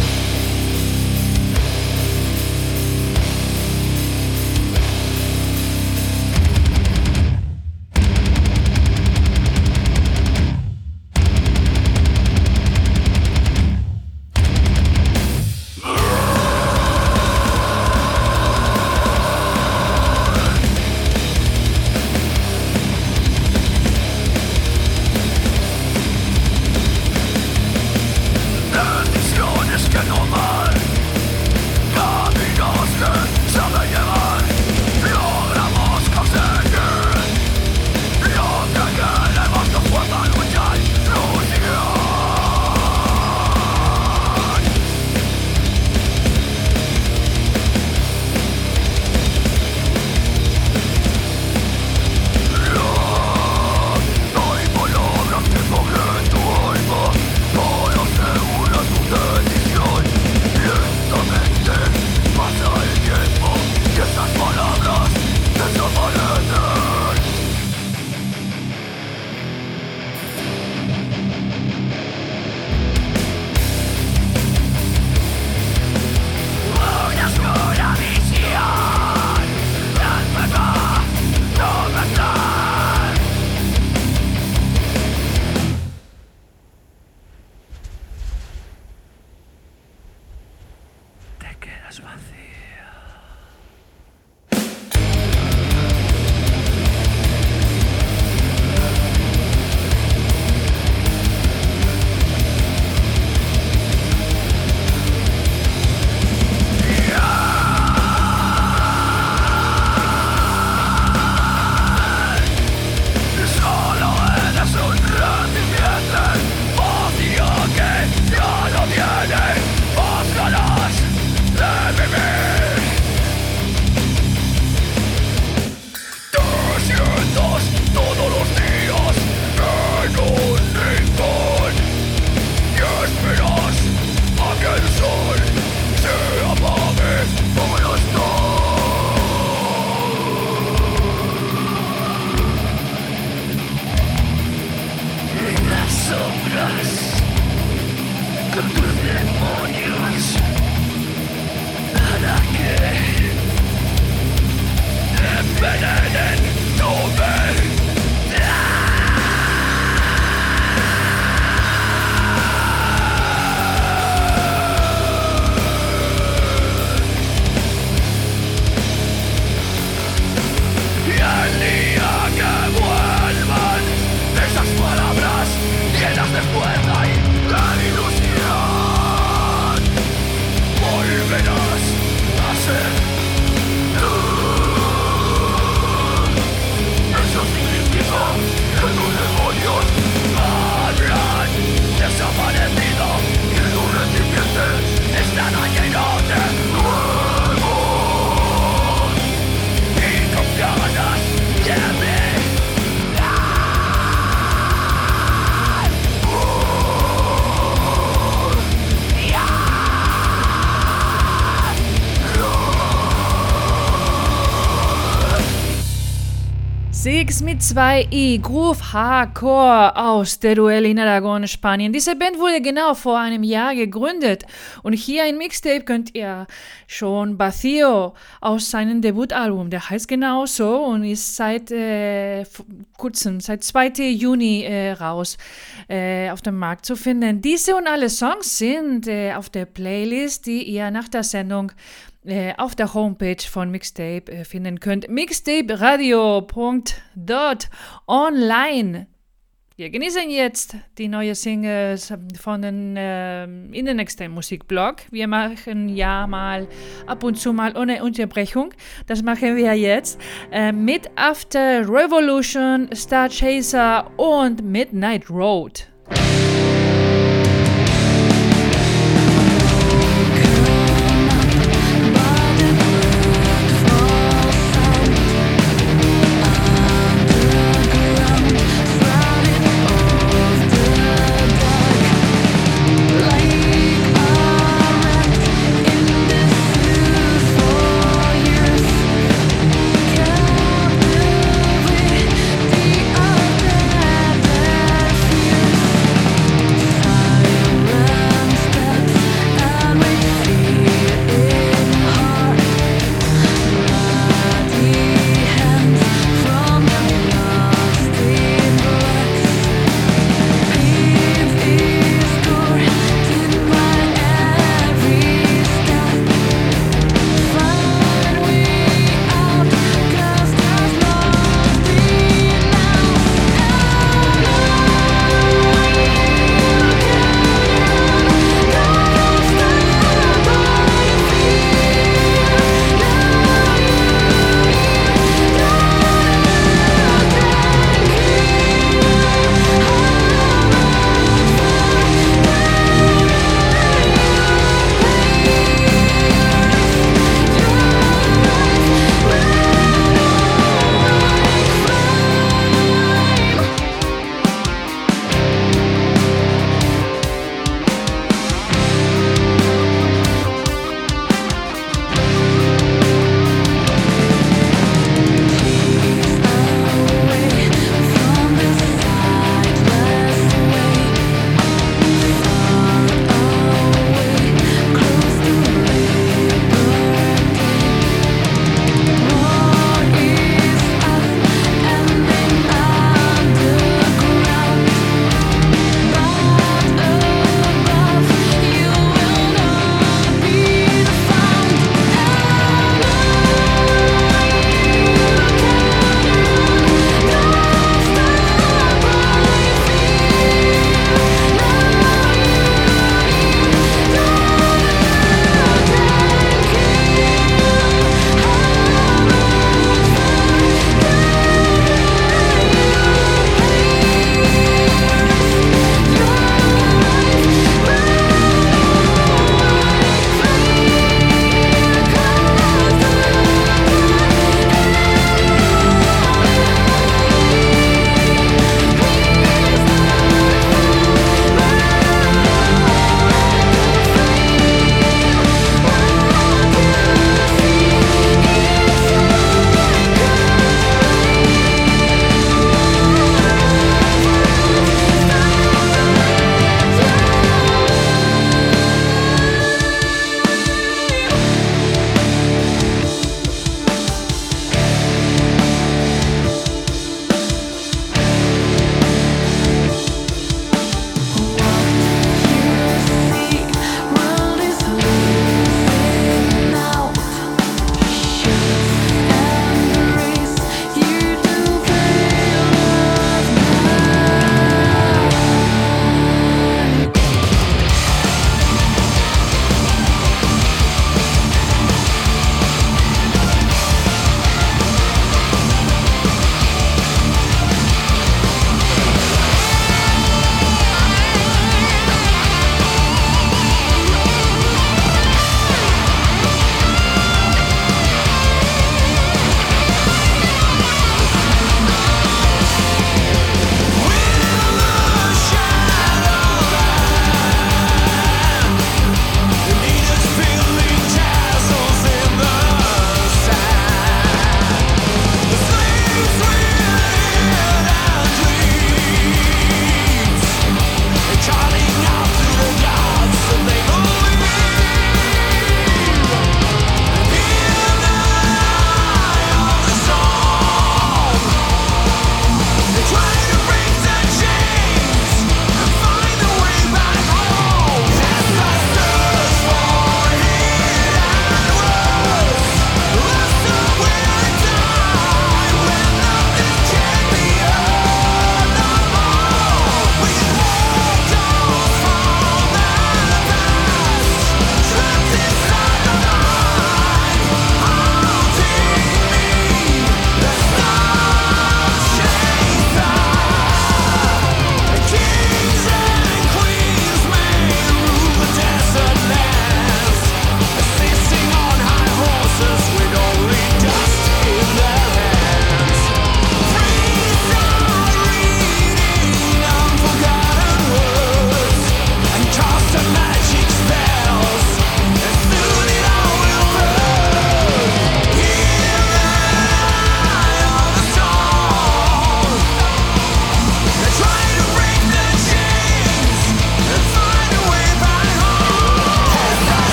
Decisiones que no van, caminos que saben llevar, logramos conseguir lo que queremos, no fuerza luchar, ilusión. No hay palabras que toquen tu alma para asegurar tu decisión. Lentamente pasa el tiempo y esas palabras desaparecen. Una oscura visión, despertar, no vendrán. Te quedas vacía. Solo eres un recipiente vacío que ya no tiene más ganas de vivir. Te sientas todos los días en un rincón y esperas a que el sol se apague para estar. En las sombras con tus demonios para que envenenen tu y el día que vuelvan esas palabras llenas de fuerza y de ilusión, volverás a ser tú. Eso significa que tus demonios habrán desaparecido y tu recipiente estará lleno de nuevos y con ganas de brillar. Six mit zwei i, Groove Hardcore aus Teruel in Aragon, Spanien. Diese Band wurde genau vor einem Jahr gegründet und hier in Mixtape könnt ihr schon Vacío aus seinem Debütalbum, der heißt genau so und ist seit äh, kurzem, seit zweiten Juni äh, raus äh, auf dem Markt zu finden. Diese und alle Songs sind äh, auf der Playlist, die ihr nach der Sendung äh, auf der Homepage von Mixtape äh, finden könnt. mixtaperadio punkt dot online. Wir genießen jetzt die neue Singles von den äh, in den nächsten Musikblog. Wir machen ja mal ab und zu mal ohne Unterbrechung. Das machen wir jetzt äh, mit After Revolution, Star Chaser und Midnight Road. Thank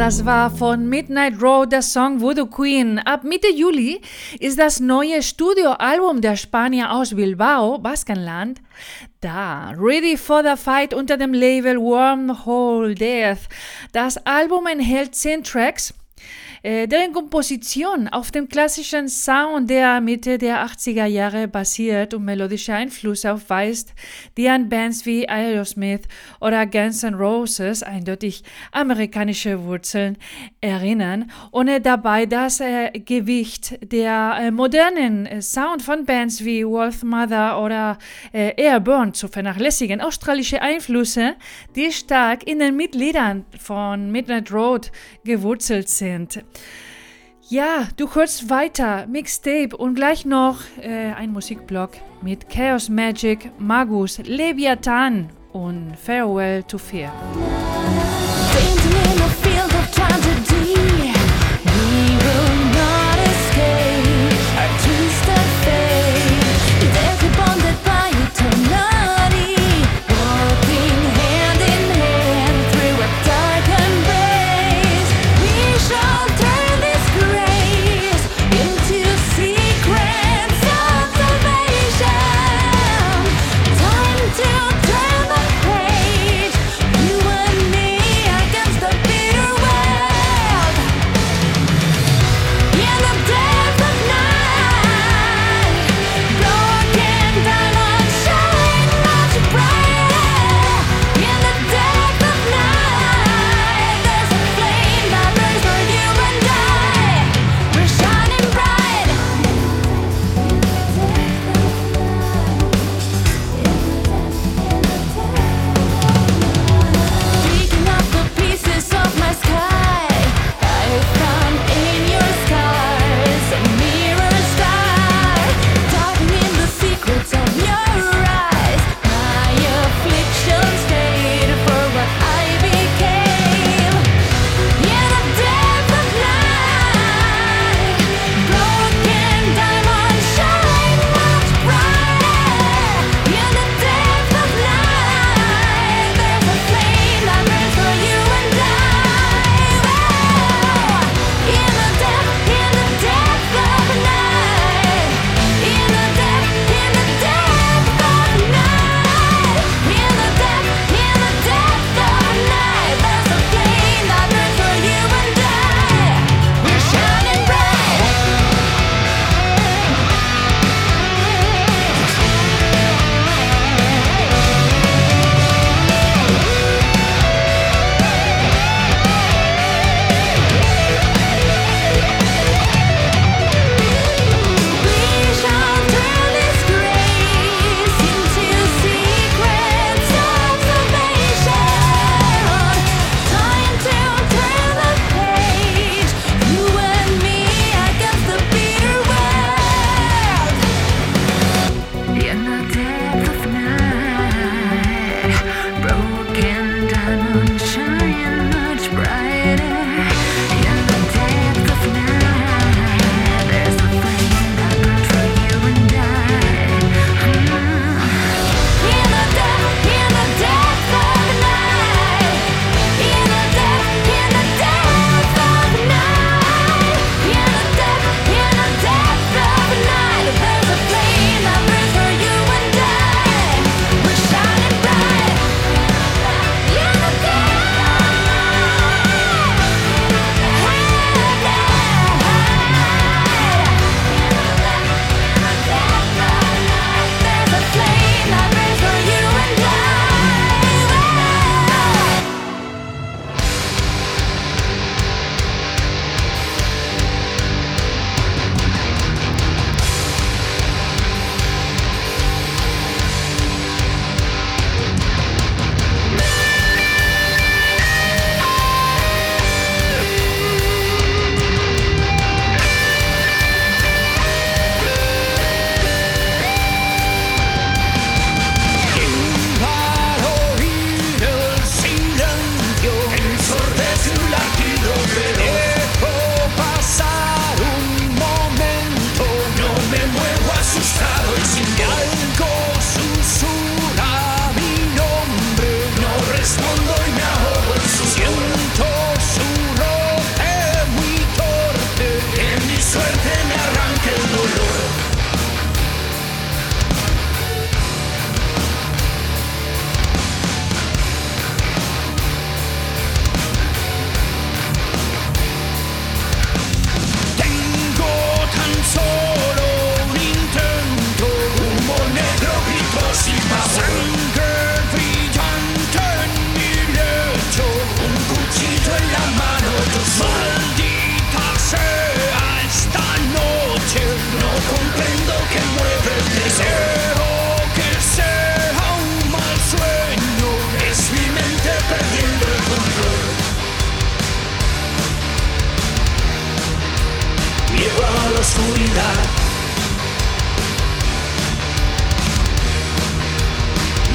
das war von Midnight Road der Song Voodoo Queen. Ab Mitte Juli ist das neue Studioalbum der Spanier aus Bilbao, Baskenland, da. Ready for the Fight unter dem Label Wormhole Death. Das Album enthält zehn Tracks, äh, deren Komposition auf dem klassischen Sound der Mitte der achtziger Jahre basiert und melodische Einflüsse aufweist, die an Bands wie Aerosmith oder Guns N' Roses, eindeutig amerikanische Wurzeln, erinnern, ohne dabei das äh, Gewicht der äh, modernen äh, Sound von Bands wie Wolf Mother oder äh, Airborne zu vernachlässigen. Australische Einflüsse, die stark in den Mitgliedern von Midnight Road gewurzelt sind. Ja, du hörst weiter Mixtape und gleich noch äh, ein Musikblock mit Chaos Magic, Magus, Leviathan und Farewell to Fear. You and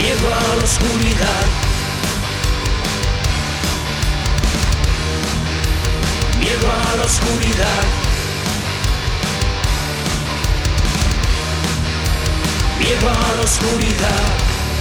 miedo a la oscuridad, miedo a la oscuridad, miedo a la oscuridad.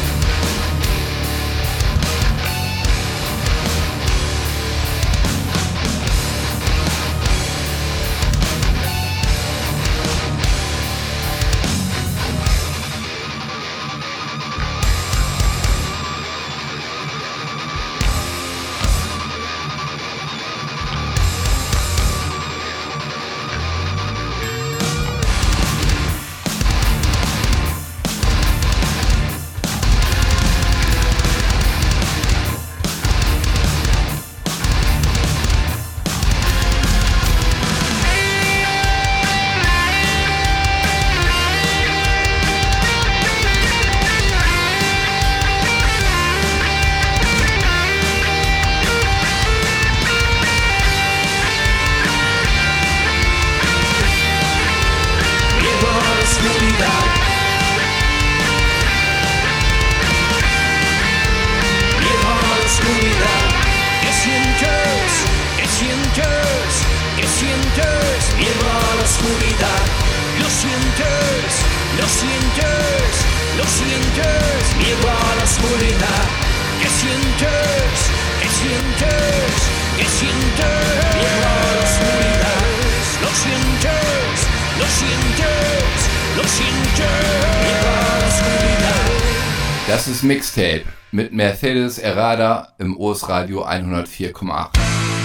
Das ist Mixtape mit Mercedes Errada im O S Radio hundertvier Komma acht.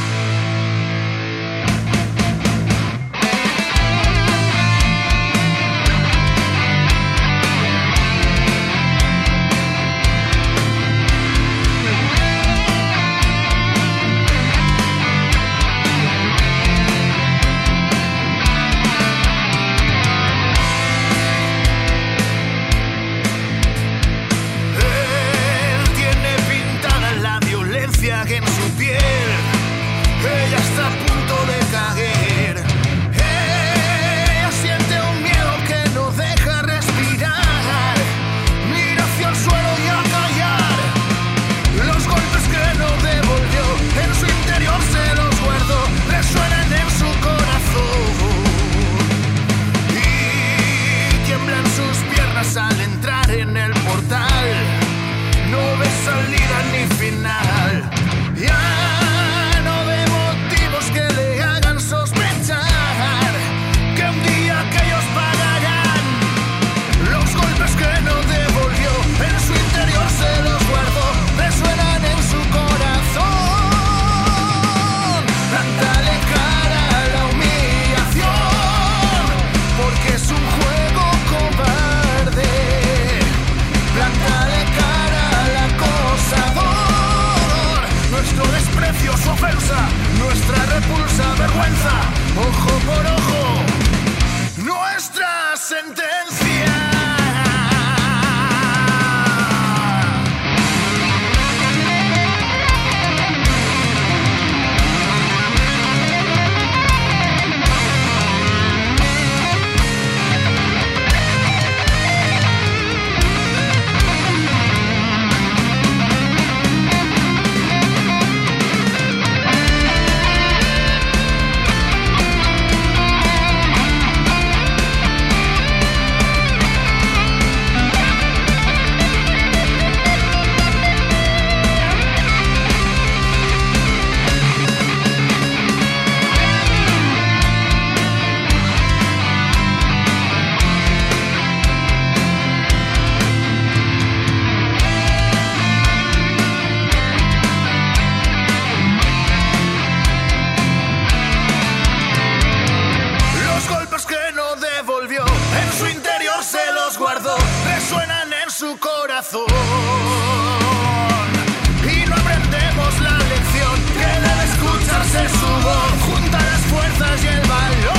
Y no aprendemos la lección que debe escucharse su voz, junta las fuerzas y el valor.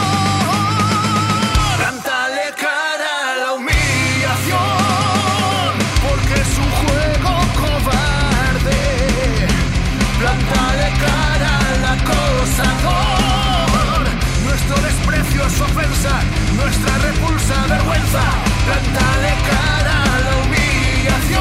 Plántale cara a la humillación, porque es un juego cobarde. Plántale cara al acosador, nuestro desprecio es ofensa, nuestra repulsa vergüenza. Plántale cara a la humillación.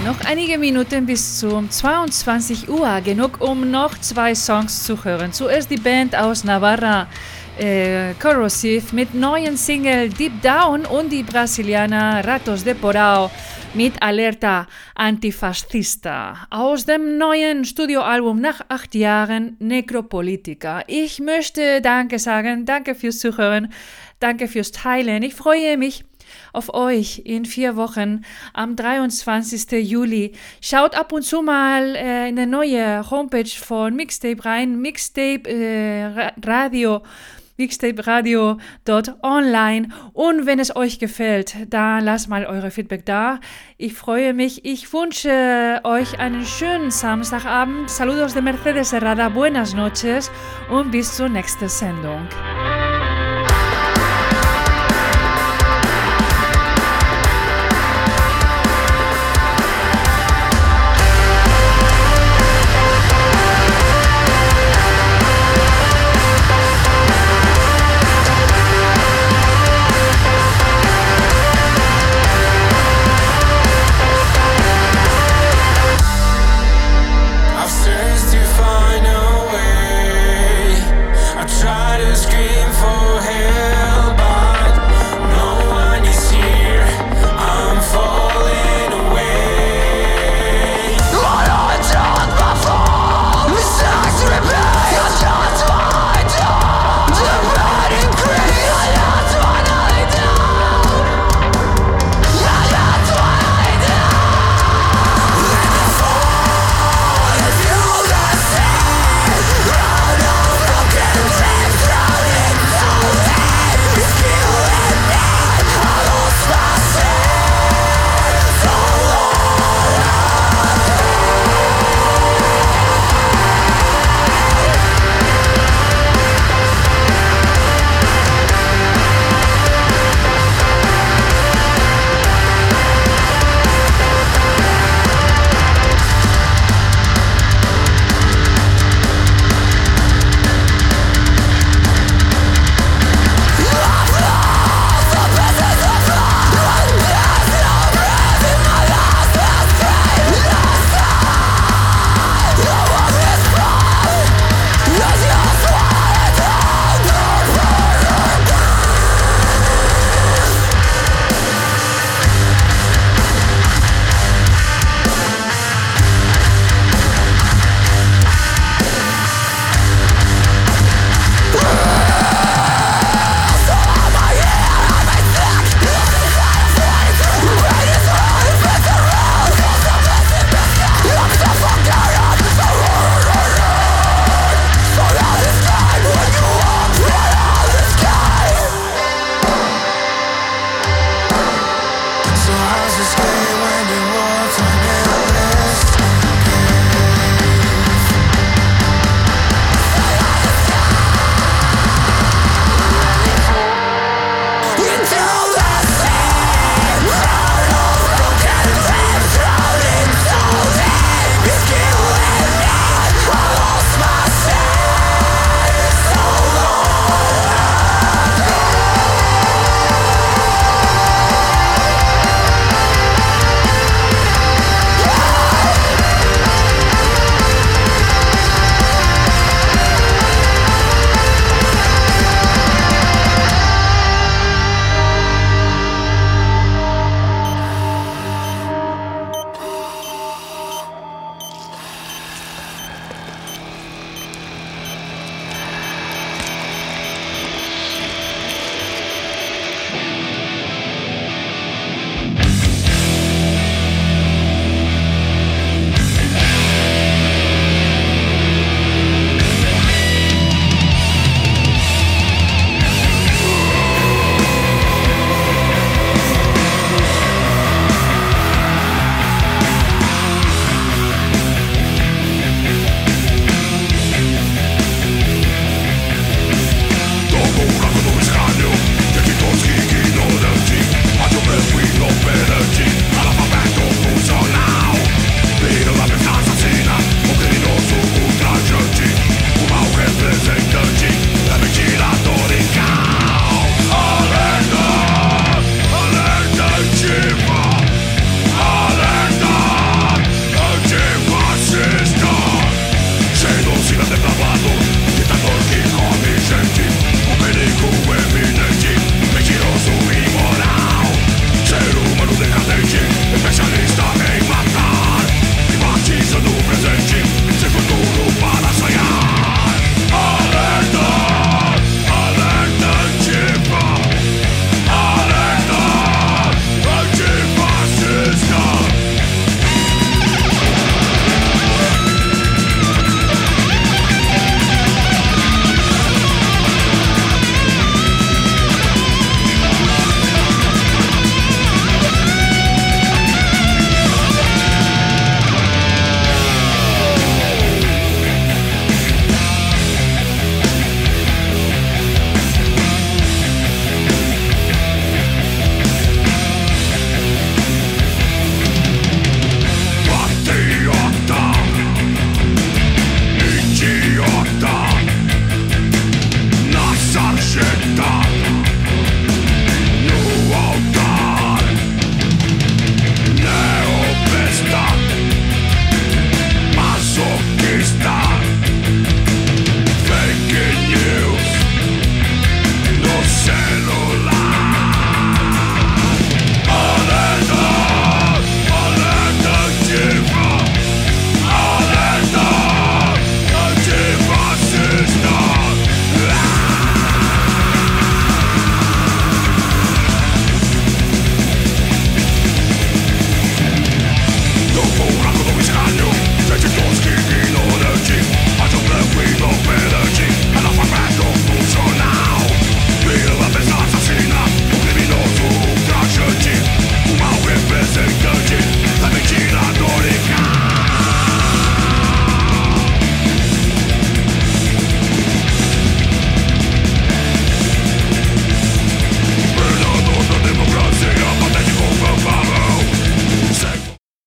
Noch einige Minuten bis zum zweiundzwanzig Uhr, genug um noch zwei Songs zu hören. Zuerst die Band aus Navarra, äh, Corrosive mit neuen Single Deep Down und die Brasilianer Ratos de Porão mit Alerta Antifascista aus dem neuen Studioalbum nach acht Jahren Necropolitica. Ich möchte Danke sagen, danke fürs Zuhören, danke fürs Teilen. Ich freue mich auf euch in vier Wochen am dreiundzwanzigsten Juli. Schaut ab und zu mal äh, in die neue Homepage von Mixtape rein, Mixtape äh, Radio, Mixtape Radio dort online. Und wenn es euch gefällt, dann lasst mal eure Feedback da. Ich freue mich. Ich wünsche euch einen schönen Samstagabend. Saludos de Mercedes Herrada, buenas noches und bis zur nächsten Sendung.